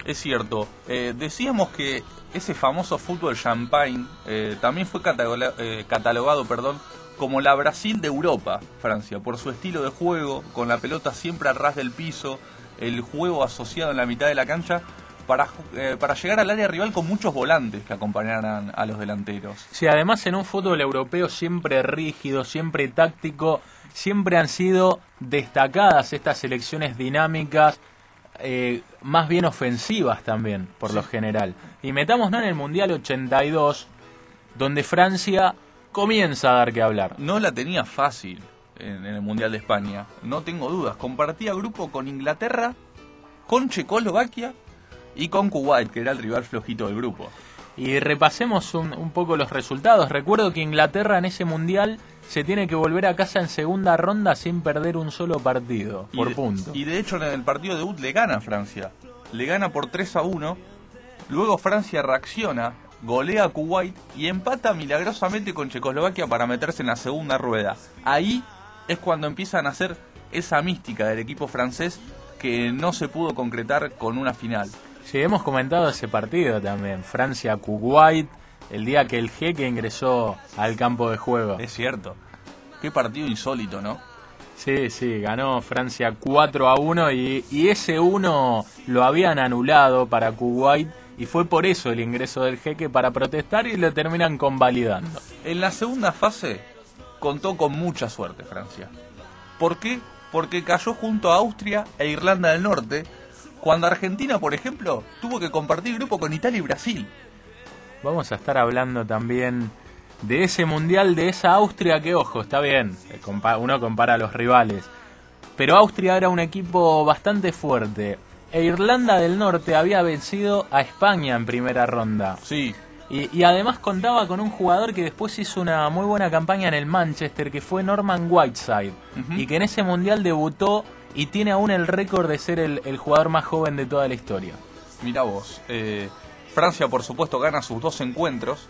Es cierto. Eh, decíamos que ese famoso fútbol champagne eh, también fue cataloga, eh, catalogado perdón, como la Brasil de Europa, Francia, por su estilo de juego, con la pelota siempre a ras del piso, el juego asociado en la mitad de la cancha, para, eh, para llegar al área rival con muchos volantes que acompañaran a los delanteros. Sí, además en un fútbol europeo siempre rígido, siempre táctico, siempre han sido destacadas estas selecciones dinámicas, eh, más bien ofensivas también, por sí. lo general. Y metámonos en el Mundial ochenta y dos, donde Francia comienza a dar que hablar. No la tenía fácil en, en el Mundial de España, no tengo dudas. Compartía grupo con Inglaterra, con Checoslovaquia y con Kuwait, que era el rival flojito del grupo. Y repasemos un, un poco los resultados. Recuerdo que Inglaterra en ese Mundial se tiene que volver a casa en segunda ronda sin perder un solo partido, por y de, punto. Y de hecho en el partido de debut le gana a Francia. Le gana por tres a uno. Luego Francia reacciona, golea a Kuwait y empata milagrosamente con Checoslovaquia para meterse en la segunda rueda. Ahí es cuando empiezan a hacer esa mística del equipo francés que no se pudo concretar con una final. Sí, hemos comentado ese partido también, Francia-Kuwait, el día que el Jeque ingresó al campo de juego. Es cierto. Qué partido insólito, ¿no? Sí, sí, ganó Francia cuatro a uno y, y ese uno lo habían anulado para Kuwait y fue por eso el ingreso del Jeque, para protestar, y lo terminan convalidando. En la segunda fase contó con mucha suerte Francia. ¿Por qué? Porque cayó junto a Austria e Irlanda del Norte, cuando Argentina, por ejemplo, tuvo que compartir grupo con Italia y Brasil. Vamos a estar hablando también de ese Mundial, de esa Austria que, ojo, está bien, uno compara a los rivales, pero Austria era un equipo bastante fuerte, e Irlanda del Norte había vencido a España en primera ronda. Sí. Y, y además contaba con un jugador que después hizo una muy buena campaña en el Manchester, que fue Norman Whiteside, uh-huh. y que en ese Mundial debutó y tiene aún el récord de ser el, el jugador más joven de toda la historia. Mirá vos, eh, Francia por supuesto gana sus dos encuentros,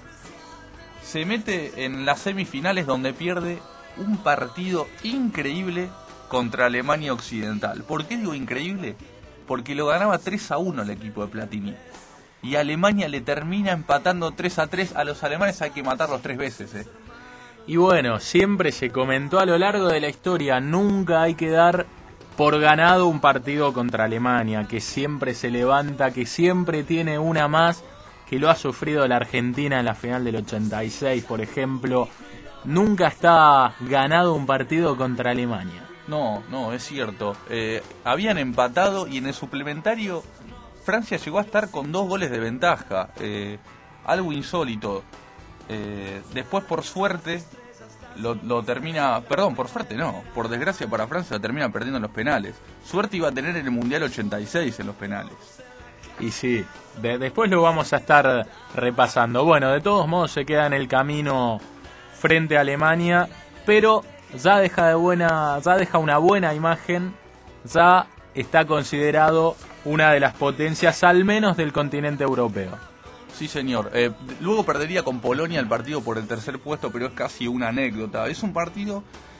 se mete en las semifinales donde pierde un partido increíble contra Alemania Occidental. ¿Por qué digo increíble? Porque lo ganaba tres a uno el equipo de Platini. Y Alemania le termina empatando tres a tres. A los alemanes hay que matarlos tres veces, ¿eh? Y bueno, siempre se comentó a lo largo de la historia, nunca hay que dar por ganado un partido contra Alemania, que siempre se levanta, que siempre tiene una más, que lo ha sufrido la Argentina en la final del ochenta y seis, por ejemplo. Nunca está ganado un partido contra Alemania. No, no, es cierto. Eh, habían empatado y en el suplementario Francia llegó a estar con dos goles de ventaja. Eh, algo insólito. Eh, después, por suerte, lo, lo termina... Perdón, por suerte no. Por desgracia para Francia, lo termina perdiendo en los penales. Suerte iba a tener en el Mundial ochenta y seis en los penales. Y sí, de, después lo vamos a estar repasando. Bueno, de todos modos se queda en el camino frente a Alemania, pero ya deja de buena, ya deja una buena imagen, ya está considerado una de las potencias, al menos del continente europeo. Sí, señor. Eh, luego perdería con Polonia el partido por el tercer puesto, pero es casi una anécdota. Es un partido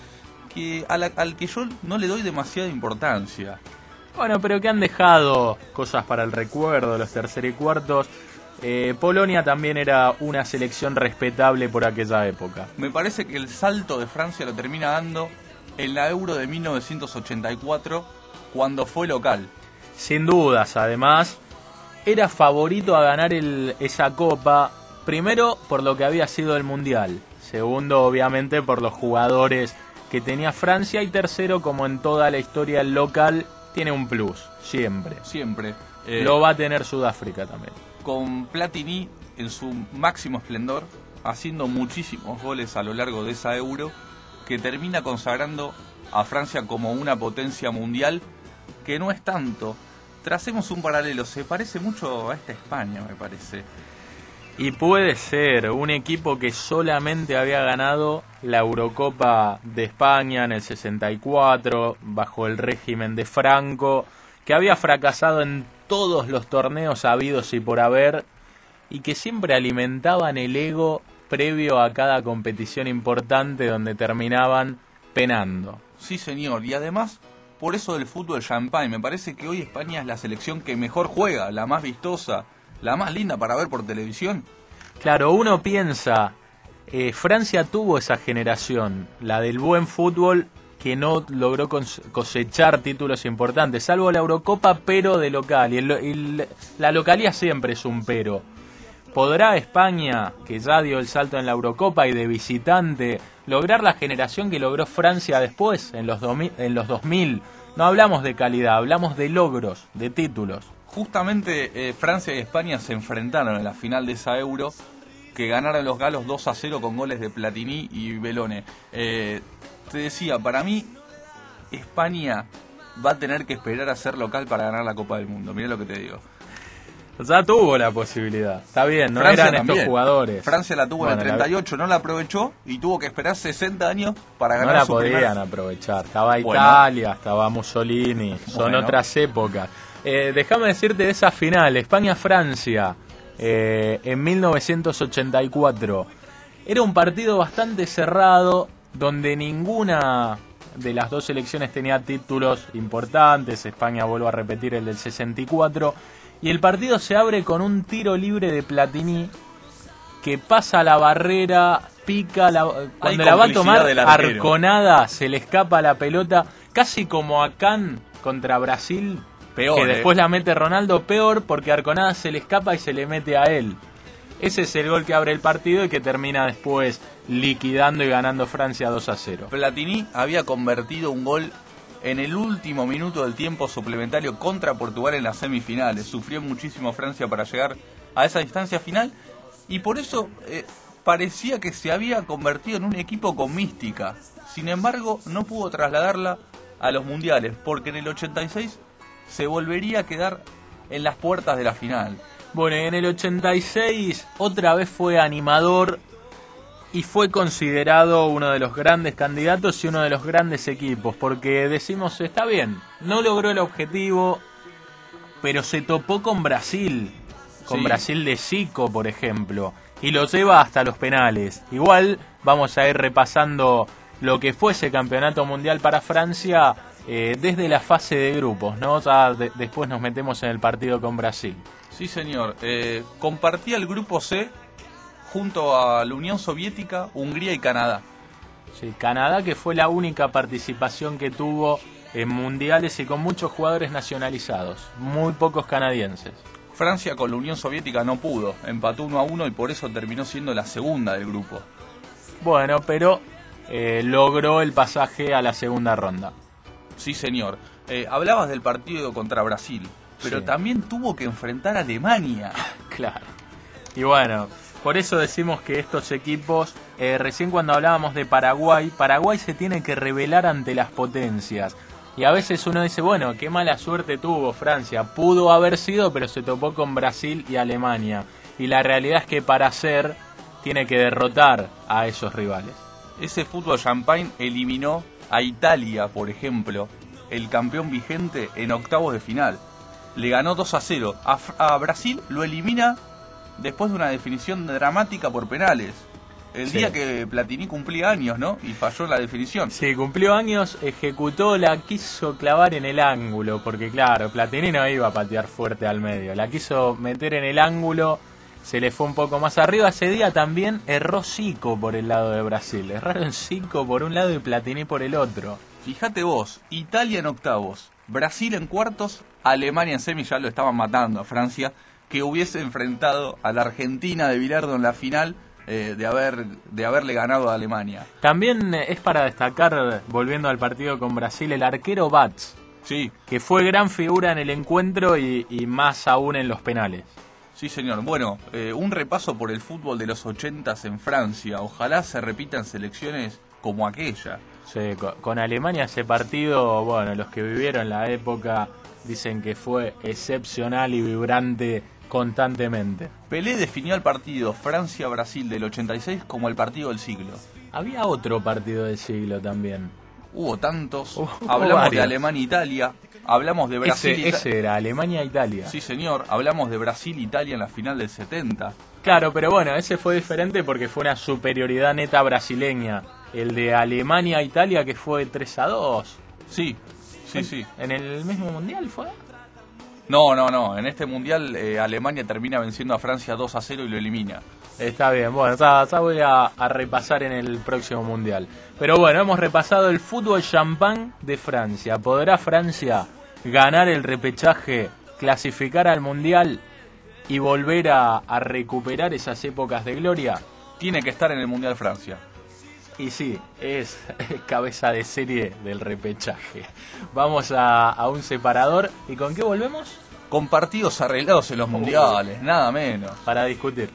que a la, al que yo no le doy demasiada importancia. Bueno, pero que han dejado cosas para el recuerdo, los tercer y cuartos. Eh, Polonia también era una selección respetable por aquella época. Me parece que el salto de Francia lo termina dando en la Euro de mil novecientos ochenta y cuatro, cuando fue local. Sin dudas, además, era favorito a ganar el, esa copa, primero por lo que había sido el Mundial, segundo obviamente por los jugadores que tenía Francia, y tercero, como en toda la historia, el local tiene un plus, siempre. Siempre. Eh, lo va a tener Sudáfrica también. Con Platini en su máximo esplendor, haciendo muchísimos goles a lo largo de esa Euro, que termina consagrando a Francia como una potencia mundial, que no es tanto. Tracemos un paralelo, se parece mucho a esta España, me parece. Y puede ser un equipo que solamente había ganado la Eurocopa de España en el sesenta y cuatro, bajo el régimen de Franco, que había fracasado en todos los torneos habidos y por haber, y que siempre alimentaban el ego previo a cada competición importante, donde terminaban penando. Sí, señor, y además por eso del fútbol champagne. Me parece que hoy España es la selección que mejor juega, la más vistosa, la más linda para ver por televisión. Claro, uno piensa, eh, Francia tuvo esa generación, la del buen fútbol, que no logró cosechar títulos importantes, salvo la Eurocopa, pero de local. Y, el, y la localía siempre es un pero. ¿Podrá España, que ya dio el salto en la Eurocopa y de visitante, lograr la generación que logró Francia después, en los, dos mil, en los dos mil? No hablamos de calidad, hablamos de logros, de títulos. Justamente eh, Francia y España se enfrentaron en la final de esa Euro, que ganaron los galos dos a cero con goles de Platini y Bellone. Eh, te decía, para mí, España va a tener que esperar a ser local para ganar la Copa del Mundo. Mirá lo que te digo. Ya tuvo la posibilidad, está bien, no Francia eran también. Estos jugadores. Francia la tuvo bueno, en el treinta y ocho, la... no la aprovechó y tuvo que esperar sesenta años para ganar no la su podían primer... aprovechar. Estaba bueno. Italia, estaba Mussolini, son bueno. otras épocas. Eh, déjame decirte de esa final, España-Francia, eh, en mil novecientos ochenta y cuatro. Era un partido bastante cerrado, donde ninguna de las dos selecciones tenía títulos importantes. España, vuelvo a repetir, el del sesenta y cuatro. Y el partido se abre con un tiro libre de Platini que pasa la barrera, pica, la, cuando la va a tomar Arconada, se le escapa la pelota, casi como a Can contra Brasil, peor, que eh. después la mete Ronaldo, peor porque Arconada se le escapa y se le mete a él. Ese es el gol que abre el partido y que termina después liquidando y ganando Francia dos a cero. Platini había convertido un gol en el último minuto del tiempo suplementario contra Portugal en las semifinales. Sufrió muchísimo Francia para llegar a esa distancia final y por eso eh, parecía que se había convertido en un equipo con mística. Sin embargo, no pudo trasladarla a los mundiales porque en el ochenta y seis se volvería a quedar en las puertas de la final. Bueno, en el ochenta y seis otra vez fue animador y fue considerado uno de los grandes candidatos y uno de los grandes equipos, porque decimos, está bien, no logró el objetivo, pero se topó con Brasil, con sí. Brasil de Zico, por ejemplo, y lo lleva hasta los penales. Igual vamos a ir repasando lo que fue ese campeonato mundial para Francia eh, desde la fase de grupos, ¿no? Ya de, después nos metemos en el partido con Brasil. Sí, señor. Eh, compartía el grupo C junto a la Unión Soviética, Hungría y Canadá. Sí, Canadá, que fue la única participación que tuvo en mundiales y con muchos jugadores nacionalizados, muy pocos canadienses. Francia con la Unión Soviética no pudo, empató uno a uno y por eso terminó siendo la segunda del grupo. Bueno, pero eh, logró el pasaje a la segunda ronda. Sí, señor. Eh, hablabas del partido contra Brasil, pero sí. también tuvo que enfrentar a Alemania. Claro. Y bueno, por eso decimos que estos equipos, eh, recién cuando hablábamos de Paraguay, Paraguay se tiene que rebelar ante las potencias. Y a veces uno dice, bueno, qué mala suerte tuvo Francia. Pudo haber sido, pero se topó con Brasil y Alemania. Y la realidad es que para ser, tiene que derrotar a esos rivales. Ese fútbol champagne eliminó a Italia, por ejemplo, el campeón vigente, en octavos de final. Le ganó dos a cero. A, a Brasil lo elimina después de una definición dramática por penales. El sí. día que Platini cumplía años, ¿no? Y falló la definición. Sí, cumplió años, ejecutó, la quiso clavar en el ángulo, porque claro, Platini no iba a patear fuerte al medio. La quiso meter en el ángulo, se le fue un poco más arriba. Ese día también erró Zico por el lado de Brasil. Erraron Zico por un lado y Platini por el otro. Fíjate vos, Italia en octavos, Brasil en cuartos, Alemania en semis, ya lo estaban matando a Francia, que hubiese enfrentado a la Argentina de Bilardo en la final eh, de haber de haberle ganado a Alemania. También es para destacar, volviendo al partido con Brasil, el arquero Bats, sí. que fue gran figura en el encuentro y, y más aún en los penales. Sí, señor. Bueno, eh, un repaso por el fútbol de los ochentas en Francia. Ojalá se repitan selecciones como aquella. Sí, con, con Alemania ese partido, bueno, los que vivieron la época dicen que fue excepcional y vibrante constantemente. Pelé definió el partido Francia-Brasil del ochenta y seis como el partido del siglo. Había otro partido del siglo también. Hubo tantos. Hubo hablamos varios. de Alemania-Italia. Hablamos de Brasil. Ese, ese era Alemania-Italia. Sí, señor. Hablamos de Brasil-Italia en la final del setenta. Claro, pero bueno, ese fue diferente porque fue una superioridad neta brasileña. El de Alemania-Italia que fue tres a dos. Sí. Sí, sí. ¿En el mismo mundial fue? No, no, no. En este mundial eh, Alemania termina venciendo a Francia dos a cero y lo elimina. Está bien, bueno, ya, ya voy a, a repasar en el próximo mundial. Pero bueno, hemos repasado el fútbol champán de Francia. ¿Podrá Francia ganar el repechaje, clasificar al mundial y volver a, a recuperar esas épocas de gloria? Tiene que estar en el Mundial Francia. Y sí, es cabeza de serie del repechaje. Vamos a, a un separador. ¿Y con qué volvemos? Con partidos arreglados en los mundiales, nada menos. Para discutir.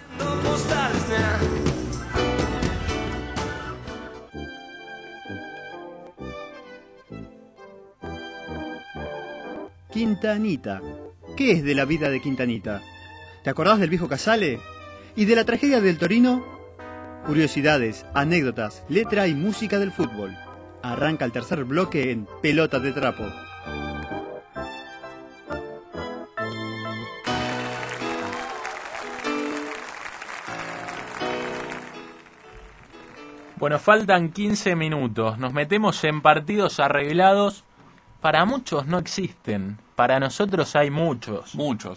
Quintanita. ¿Qué es de la vida de Quintanita? ¿Te acordás del viejo Casale? ¿Y de la tragedia del Torino? Curiosidades, anécdotas, letra y música del fútbol. Arranca el tercer bloque en Pelota de Trapo. Bueno, faltan quince minutos. Nos metemos en partidos arreglados. Para muchos no existen. Para nosotros hay muchos. Muchos.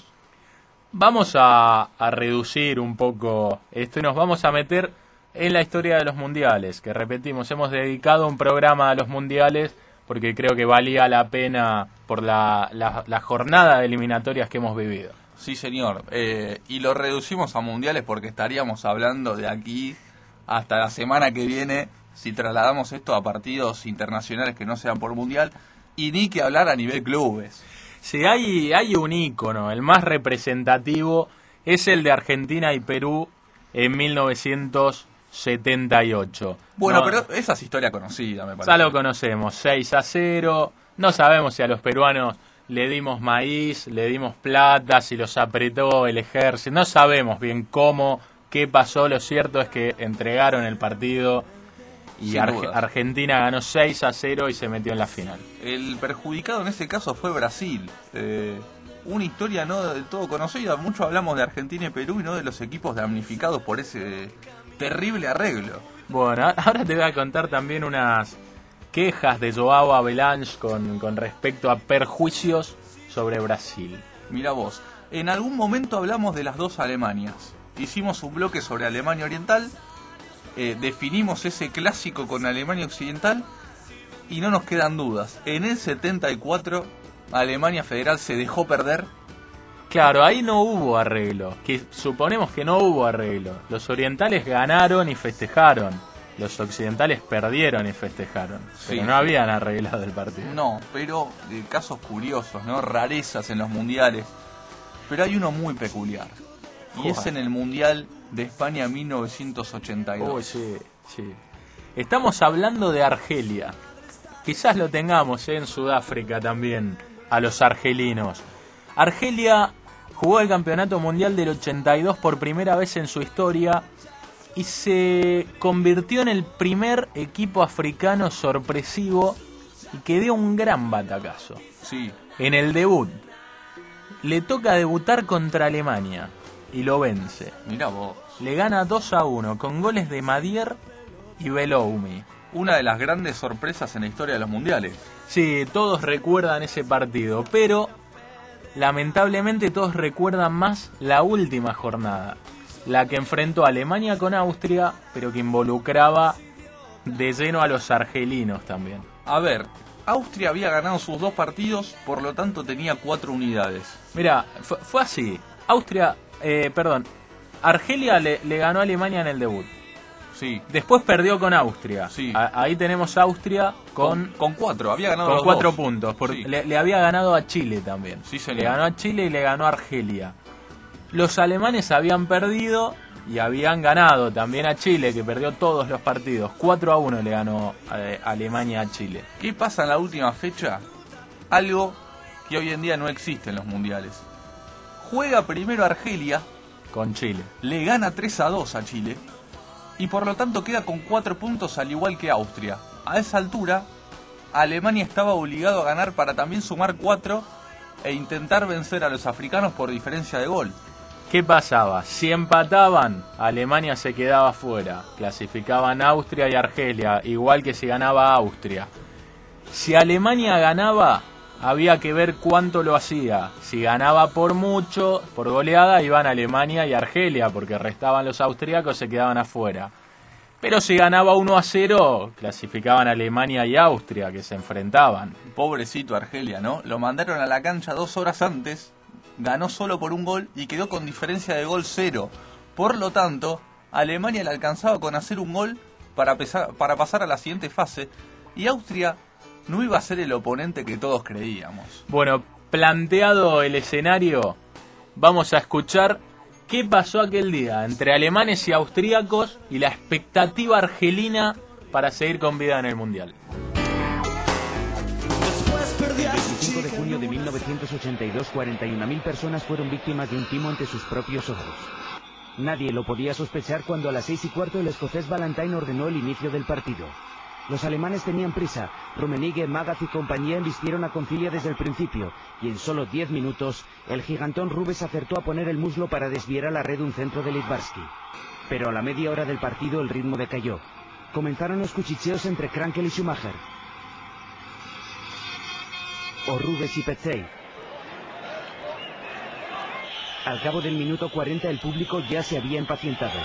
Vamos a, a reducir un poco esto y nos vamos a meter en la historia de los mundiales, que repetimos, hemos dedicado un programa a los mundiales porque creo que valía la pena por la, la, la jornada de eliminatorias que hemos vivido. Sí, señor. Eh, y lo reducimos a mundiales porque estaríamos hablando de aquí hasta la semana que viene si trasladamos esto a partidos internacionales que no sean por mundial, y ni que hablar a nivel clubes. Sí, hay, hay un ícono, el más representativo es el de Argentina y Perú en mil novecientos setenta y ocho. Bueno, no, pero esa es historia conocida, me parece. Ya lo conocemos, seis a cero. No sabemos si a los peruanos le dimos maíz, le dimos plata, si los apretó el ejército. No sabemos bien cómo, qué pasó. Lo cierto es que entregaron el partido y Ar- Argentina ganó seis a cero y se metió en la final. El perjudicado en ese caso fue Brasil. Eh, una historia no del todo conocida. Mucho hablamos de Argentina y Perú y no de los equipos damnificados por ese terrible arreglo. Bueno, ahora te voy a contar también unas quejas de Joao Avalanche con, con respecto a perjuicios sobre Brasil. Mira vos, en algún momento hablamos de las dos Alemanias. Hicimos un bloque sobre Alemania Oriental, eh, definimos ese clásico con Alemania Occidental y no nos quedan dudas. En el setenta y cuatro, Alemania Federal se dejó perder. Claro, ahí no hubo arreglo, que suponemos que no hubo arreglo. Los orientales ganaron y festejaron, los occidentales perdieron y festejaron, Sí. pero no habían arreglado el partido. No, pero eh, casos curiosos, ¿no? Rarezas en los mundiales. Pero hay uno muy peculiar. Y Joder. es en el Mundial de España mil novecientos ochenta y dos. Uy, sí, sí. Estamos hablando de Argelia. Quizás lo tengamos ¿eh? en Sudáfrica también, a los argelinos. Argelia jugó el Campeonato Mundial del ochenta y dos por primera vez en su historia y se convirtió en el primer equipo africano sorpresivo y que dio un gran batacazo. Sí. En el debut, le toca debutar contra Alemania y lo vence. Mira vos. Le gana dos a uno con goles de Madier y Beloumi. Una de las grandes sorpresas en la historia de los mundiales. Sí, todos recuerdan ese partido, pero lamentablemente todos recuerdan más la última jornada, la que enfrentó a Alemania con Austria, pero que involucraba de lleno a los argelinos también. A ver, Austria había ganado sus dos partidos, por lo tanto tenía cuatro unidades. Mira, fue, fue así. Austria, eh, perdón, Argelia le, le ganó a Alemania en el debut. Sí. Después perdió con Austria. Sí. A, ahí tenemos Austria con, Con, con cuatro, había ganado con los cuatro dos. puntos. Por- Sí. le, le había ganado a Chile también. Sí, señor. Le ganó a Chile y le ganó a Argelia. Los alemanes habían perdido y habían ganado también a Chile, que perdió todos los partidos. cuatro a uno le ganó eh, Alemania a Chile. ¿Qué pasa en la última fecha? Algo que hoy en día no existe en los mundiales. Juega primero Argelia, Con Chile. le gana tres a dos a Chile y por lo tanto queda con cuatro puntos al igual que Austria. A esa altura, Alemania estaba obligado a ganar para también sumar cuatro e intentar vencer a los africanos por diferencia de gol. ¿Qué pasaba? Si empataban, Alemania se quedaba fuera. Clasificaban Austria y Argelia, igual que si ganaba Austria. Si Alemania ganaba, había que ver cuánto lo hacía. Si ganaba por mucho, por goleada, iban Alemania y Argelia, porque restaban los austríacos, se quedaban afuera. Pero si ganaba uno a cero, clasificaban Alemania y Austria, que se enfrentaban. Pobrecito Argelia, ¿no? Lo mandaron a la cancha dos horas antes, ganó solo por un gol y quedó con diferencia de gol cero. Por lo tanto, Alemania le alcanzaba con hacer un gol para, pesar, para pasar a la siguiente fase, y Austria no iba a ser el oponente que todos creíamos. Bueno, planteado el escenario, vamos a escuchar qué pasó aquel día entre alemanes y austríacos y la expectativa argelina para seguir con vida en el Mundial. El veinticinco de junio de mil novecientos ochenta y dos, cuarenta y una mil personas fueron víctimas de un timo ante sus propios ojos. Nadie lo podía sospechar cuando a las seis y cuarto el escocés Valentine ordenó el inicio del partido. Los alemanes tenían prisa. Rummenigge, Magath y compañía embistieron a Concilia desde el principio, y en solo diez minutos, el gigantón Rubes acertó a poner el muslo para desviar a la red un centro de Littbarski. Pero a la media hora del partido el ritmo decayó. Comenzaron los cuchicheos entre Krankel y Schumacher. O Rubes y Petzey. Al cabo del minuto cuarenta el público ya se había impacientado.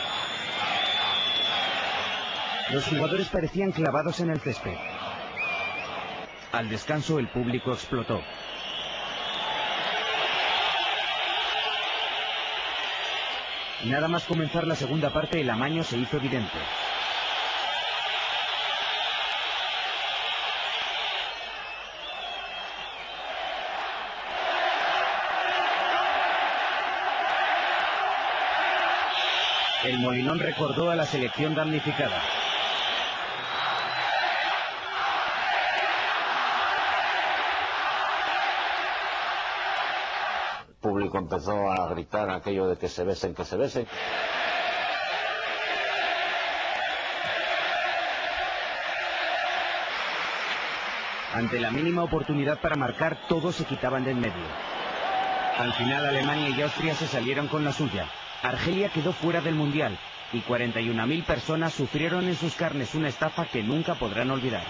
Los jugadores parecían clavados en el césped. Al descanso el público explotó. Nada más comenzar la segunda parte el amaño se hizo evidente. El Molinón recordó a la selección damnificada. El público empezó a gritar aquello de que se besen, que se besen. Ante la mínima oportunidad para marcar, todos se quitaban de en medio. Al final Alemania y Austria se salieron con la suya. Argelia quedó fuera del Mundial y cuarenta y una mil personas sufrieron en sus carnes una estafa que nunca podrán olvidar.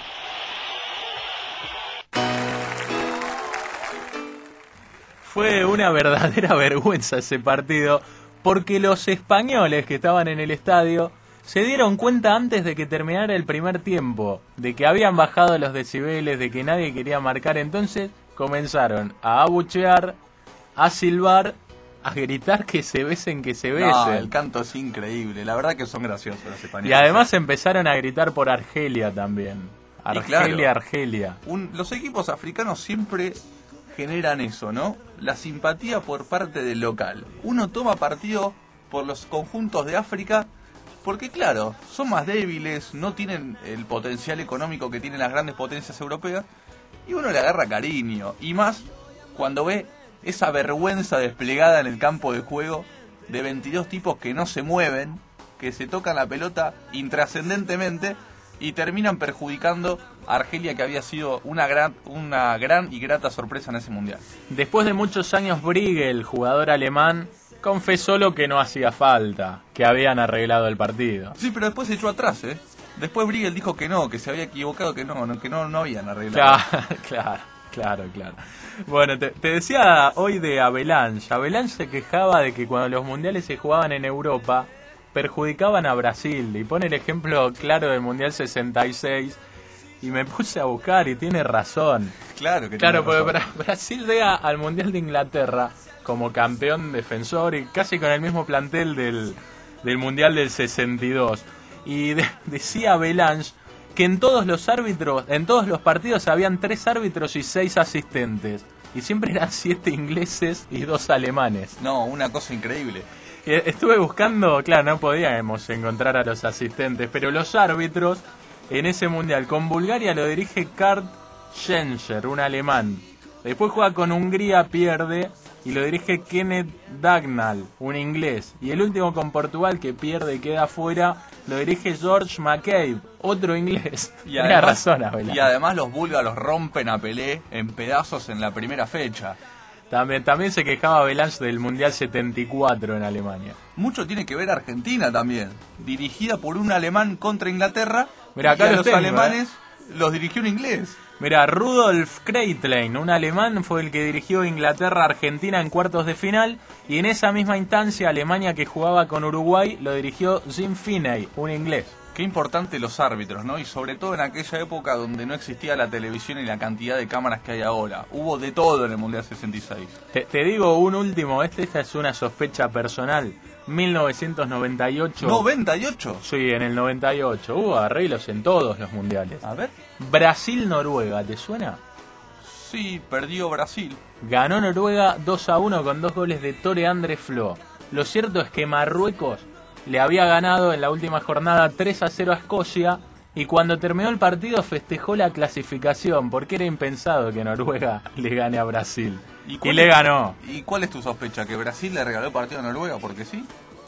Fue una verdadera vergüenza ese partido, porque los españoles que estaban en el estadio se dieron cuenta antes de que terminara el primer tiempo, de que habían bajado los decibeles, de que nadie quería marcar, entonces comenzaron a abuchear, a silbar, a gritar que se besen, que se besen. No, el canto es increíble, la verdad que son graciosos los españoles. Y además empezaron a gritar por Argelia también. Argelia, claro, Argelia. Un, los equipos africanos siempre generan eso, ¿no? La simpatía por parte del local. Uno toma partido por los conjuntos de África porque, claro, son más débiles, no tienen el potencial económico que tienen las grandes potencias europeas, y uno le agarra cariño. Y más cuando ve esa vergüenza desplegada en el campo de juego de veintidós tipos que no se mueven, que se tocan la pelota intrascendentemente y terminan perjudicando a Argelia, que había sido una gran, una gran y grata sorpresa en ese mundial. Después de muchos años, Briegel, el jugador alemán, confesó lo que no hacía falta, que habían arreglado el partido. Sí, pero después se echó atrás, ¿eh? Después Briegel dijo que no, que se había equivocado, que no, que no, no habían arreglado. Claro, claro, claro, claro. Bueno, te, te decía hoy de Avalanche. Avalanche se quejaba de que cuando los mundiales se jugaban en Europa, perjudicaban a Brasil, y pone el ejemplo claro del Mundial sesenta y seis, y me puse a buscar y tiene razón. Claro que Claro, tiene porque razón. Brasil llega al Mundial de Inglaterra como campeón defensor y casi con el mismo plantel del, del Mundial del sesenta y dos. Y de, decía Avalanche que en todos los árbitros, en todos los partidos habían tres árbitros y seis asistentes, y siempre eran siete ingleses y dos alemanes. No, una cosa increíble. Estuve buscando, claro, no podíamos encontrar a los asistentes, pero los árbitros en ese mundial, con Bulgaria lo dirige Kurt Schenscher, un alemán. Después juega con Hungría, pierde, y lo dirige Kenneth Dagnall, un inglés. Y el último con Portugal, que pierde y queda afuera, lo dirige George McCabe, otro inglés. Y Tenía además, razón, Abelán. y además los búlgaros rompen a Pelé en pedazos en la primera fecha. También, también se quejaba Avalanche del Mundial setenta y cuatro en Alemania. Mucho tiene que ver Argentina también, dirigida por un alemán contra Inglaterra. Mirá, acá y a los los tengo, alemanes eh. los dirigió un inglés. Mira, Rudolf Kreitlein, un alemán, fue el que dirigió Inglaterra-Argentina en cuartos de final, y en esa misma instancia Alemania, que jugaba con Uruguay, lo dirigió Jim Finney, un inglés. Qué importante los árbitros, ¿no? Y sobre todo en aquella época donde no existía la televisión y la cantidad de cámaras que hay ahora. Hubo de todo en el Mundial sesenta y seis. Te, te digo un último, este, esta es una sospecha personal. mil novecientos noventa y ocho. ¿noventa y ocho? Sí, en el noventa y ocho. Hubo arreglos en todos los mundiales. A ver. Brasil-Noruega, ¿te suena? Sí, perdió Brasil. Ganó Noruega dos a uno con dos goles de Tore André Flo. Lo cierto es que Marruecos le había ganado en la última jornada tres a cero a Escocia, y cuando terminó el partido festejó la clasificación, porque era impensado que Noruega le gane a Brasil. ¿Y, y le ganó. ¿Y cuál es tu sospecha? ¿Que Brasil le regaló el partido a Noruega porque sí?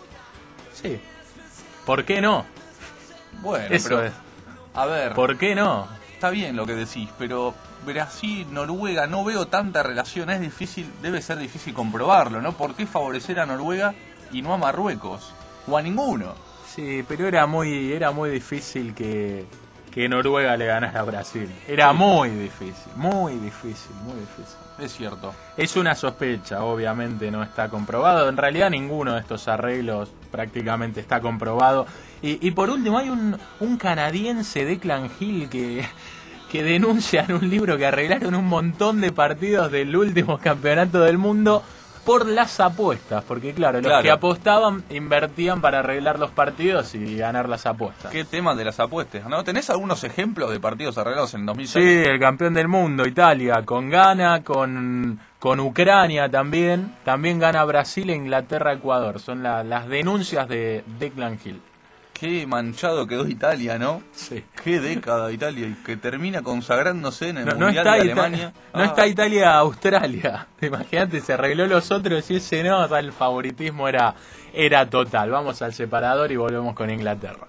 Sí. ¿Por qué no? Bueno, eso pero, es. A ver. ¿Por qué no? Está bien lo que decís, pero Brasil, Noruega, no veo tanta relación. Es difícil, debe ser difícil comprobarlo, ¿no? ¿Por qué favorecer a Noruega y no a Marruecos? O a ninguno. Sí, pero era muy era muy difícil que, que Noruega le ganara a Brasil. Era sí. muy difícil, muy difícil, muy difícil. Es cierto. Es una sospecha, obviamente no está comprobado. En realidad ninguno de estos arreglos prácticamente está comprobado. Y, y por último hay un, un canadiense, Declan Hill, que, que denuncia en un libro que arreglaron un montón de partidos del último campeonato del mundo por las apuestas, porque claro, los claro. que apostaban invertían para arreglar los partidos y ganar las apuestas. ¿Qué tema de las apuestas? ¿No? ¿Tenés algunos ejemplos de partidos arreglados en el dos mil seis? Sí, el campeón del mundo, Italia, con Ghana, con, con Ucrania también. También gana Brasil e Inglaterra, Ecuador. Son la, las denuncias de Declan Hill. Qué manchado quedó Italia, ¿no? Sí. Qué década Italia, y que termina consagrándose en el no, Mundial no de está Alemania. Ita- no ah. está Italia-Australia. Imagínate, se arregló los otros y ese no, o sea, el favoritismo era, era total. Vamos al separador y volvemos con Inglaterra.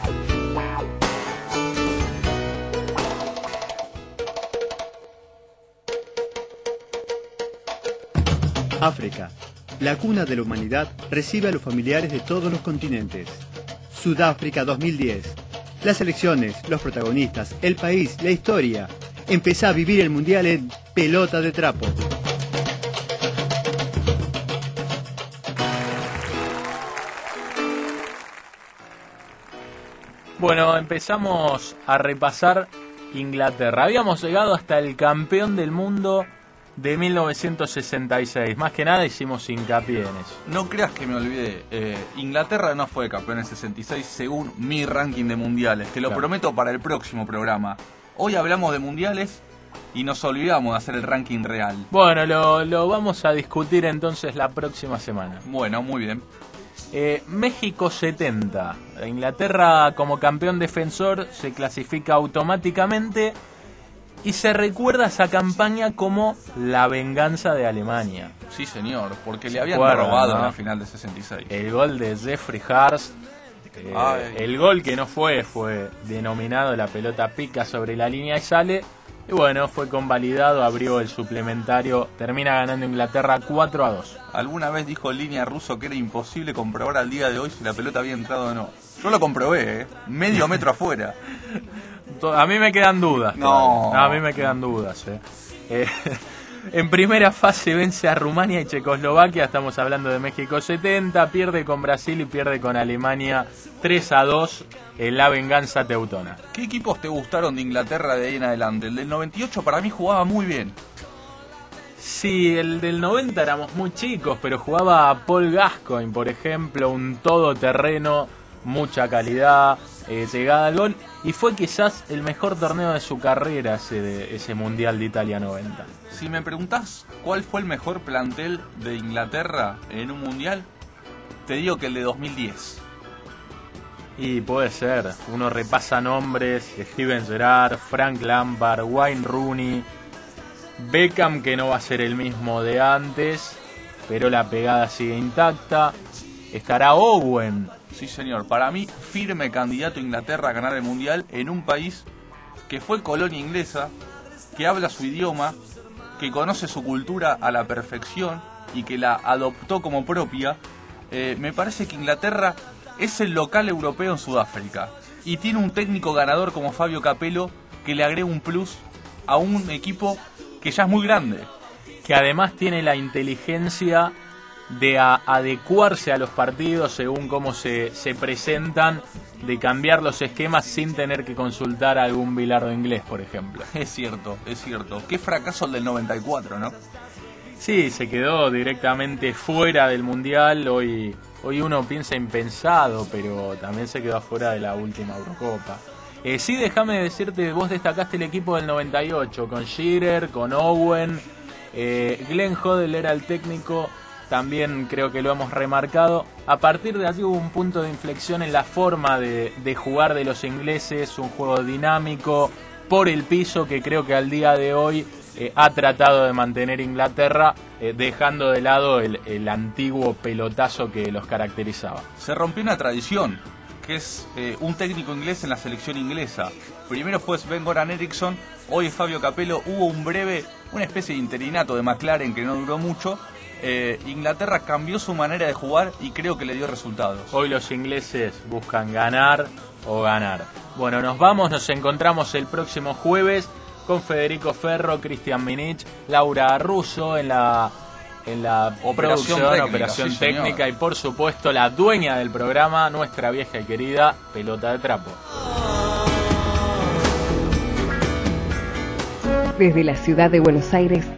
África, la cuna de la humanidad, recibe a los familiares de todos los continentes. Sudáfrica dos mil diez. Las elecciones, los protagonistas, el país, la historia. Empezá a vivir el Mundial en Pelota de Trapo. Bueno, empezamos a repasar Inglaterra. Habíamos llegado hasta el campeón del mundo de mil novecientos sesenta y seis. Más que nada hicimos hincapié en eso. No creas que me olvidé. Eh, Inglaterra no fue campeón en sesenta y seis según mi ranking de mundiales. Te lo Claro. prometo para el próximo programa. Hoy hablamos de mundiales y nos olvidamos de hacer el ranking real. Bueno, lo, lo vamos a discutir entonces la próxima semana. Bueno, muy bien. Eh, México setenta. Inglaterra como campeón defensor se clasifica automáticamente y se recuerda esa campaña como la venganza de Alemania. Sí, señor, porque le habían Recuerda, robado ¿no? en la final de sesenta y seis. El gol de Jeffrey Hurst. eh, Ay. el gol que no fue, fue denominado la pelota pica sobre la línea y sale. Y bueno, fue convalidado, abrió el suplementario, termina ganando Inglaterra cuatro a dos. Alguna vez dijo Línea Russo que era imposible comprobar al día de hoy si la pelota había entrado o no. Yo lo comprobé, ¿eh? Medio metro afuera. A mí me quedan dudas. No. no a mí me quedan dudas. Eh. Eh, en primera fase vence a Rumania y Checoslovaquia. Estamos hablando de México setenta. Pierde con Brasil y pierde con Alemania tres a dos en la venganza teutona. ¿Qué equipos te gustaron de Inglaterra de ahí en adelante? El del noventa y ocho para mí jugaba muy bien. Sí, el del noventa éramos muy chicos, pero jugaba Paul Gascoigne, por ejemplo, un todoterreno, mucha calidad, eh, llegada al gol, y fue quizás el mejor torneo de su carrera ese, de, ese Mundial de Italia noventa. Si me preguntás cuál fue el mejor plantel de Inglaterra en un mundial, te digo que el de dos mil diez. Y puede ser, uno repasa nombres: Steven Gerrard, Frank Lampard, Wayne Rooney, Beckham, que no va a ser el mismo de antes, pero la pegada sigue intacta. Estará Owen. Sí, señor. Para mí, firme candidato a Inglaterra a ganar el mundial en un país que fue colonia inglesa, que habla su idioma, que conoce su cultura a la perfección y que la adoptó como propia. Eh, me parece que Inglaterra es el local europeo en Sudáfrica. y tiene un técnico ganador como Fabio Capello que le agrega un plus a un equipo que ya es muy grande. Que además tiene la inteligencia de a, adecuarse a los partidos según cómo se, se presentan, de cambiar los esquemas sin tener que consultar a algún bilardo inglés, por ejemplo. Es cierto, es cierto. Qué fracaso el del noventa y cuatro, ¿no? Sí, se quedó directamente fuera del Mundial. Hoy, hoy uno piensa impensado, pero también se quedó afuera de la última Eurocopa. Eh, sí, déjame decirte, vos destacaste el equipo del noventa y ocho, con Shearer, con Owen, eh, Glenn Hoddle era el técnico, también creo que lo hemos remarcado. A partir de aquí hubo un punto de inflexión en la forma de, de jugar de los ingleses, un juego dinámico, por el piso, que creo que al día de hoy eh, ha tratado de mantener Inglaterra, eh, dejando de lado el, el antiguo pelotazo que los caracterizaba. Se rompió una tradición, que es eh, un técnico inglés en la selección inglesa. Primero fue Sven-Göran Eriksson, hoy es Fabio Capello. Hubo un breve, una especie de interinato de McLaren que no duró mucho. Eh, Inglaterra cambió su manera de jugar y creo que le dio resultados. Hoy los ingleses buscan ganar o ganar. Bueno, nos vamos, nos encontramos el próximo jueves con Federico Ferro, Cristian Minich, Laura Russo en la... en la Operación producción, técnica, operación sí, técnica, señor. Y por supuesto la dueña del programa, nuestra vieja y querida Pelota de Trapo. Desde la ciudad de Buenos Aires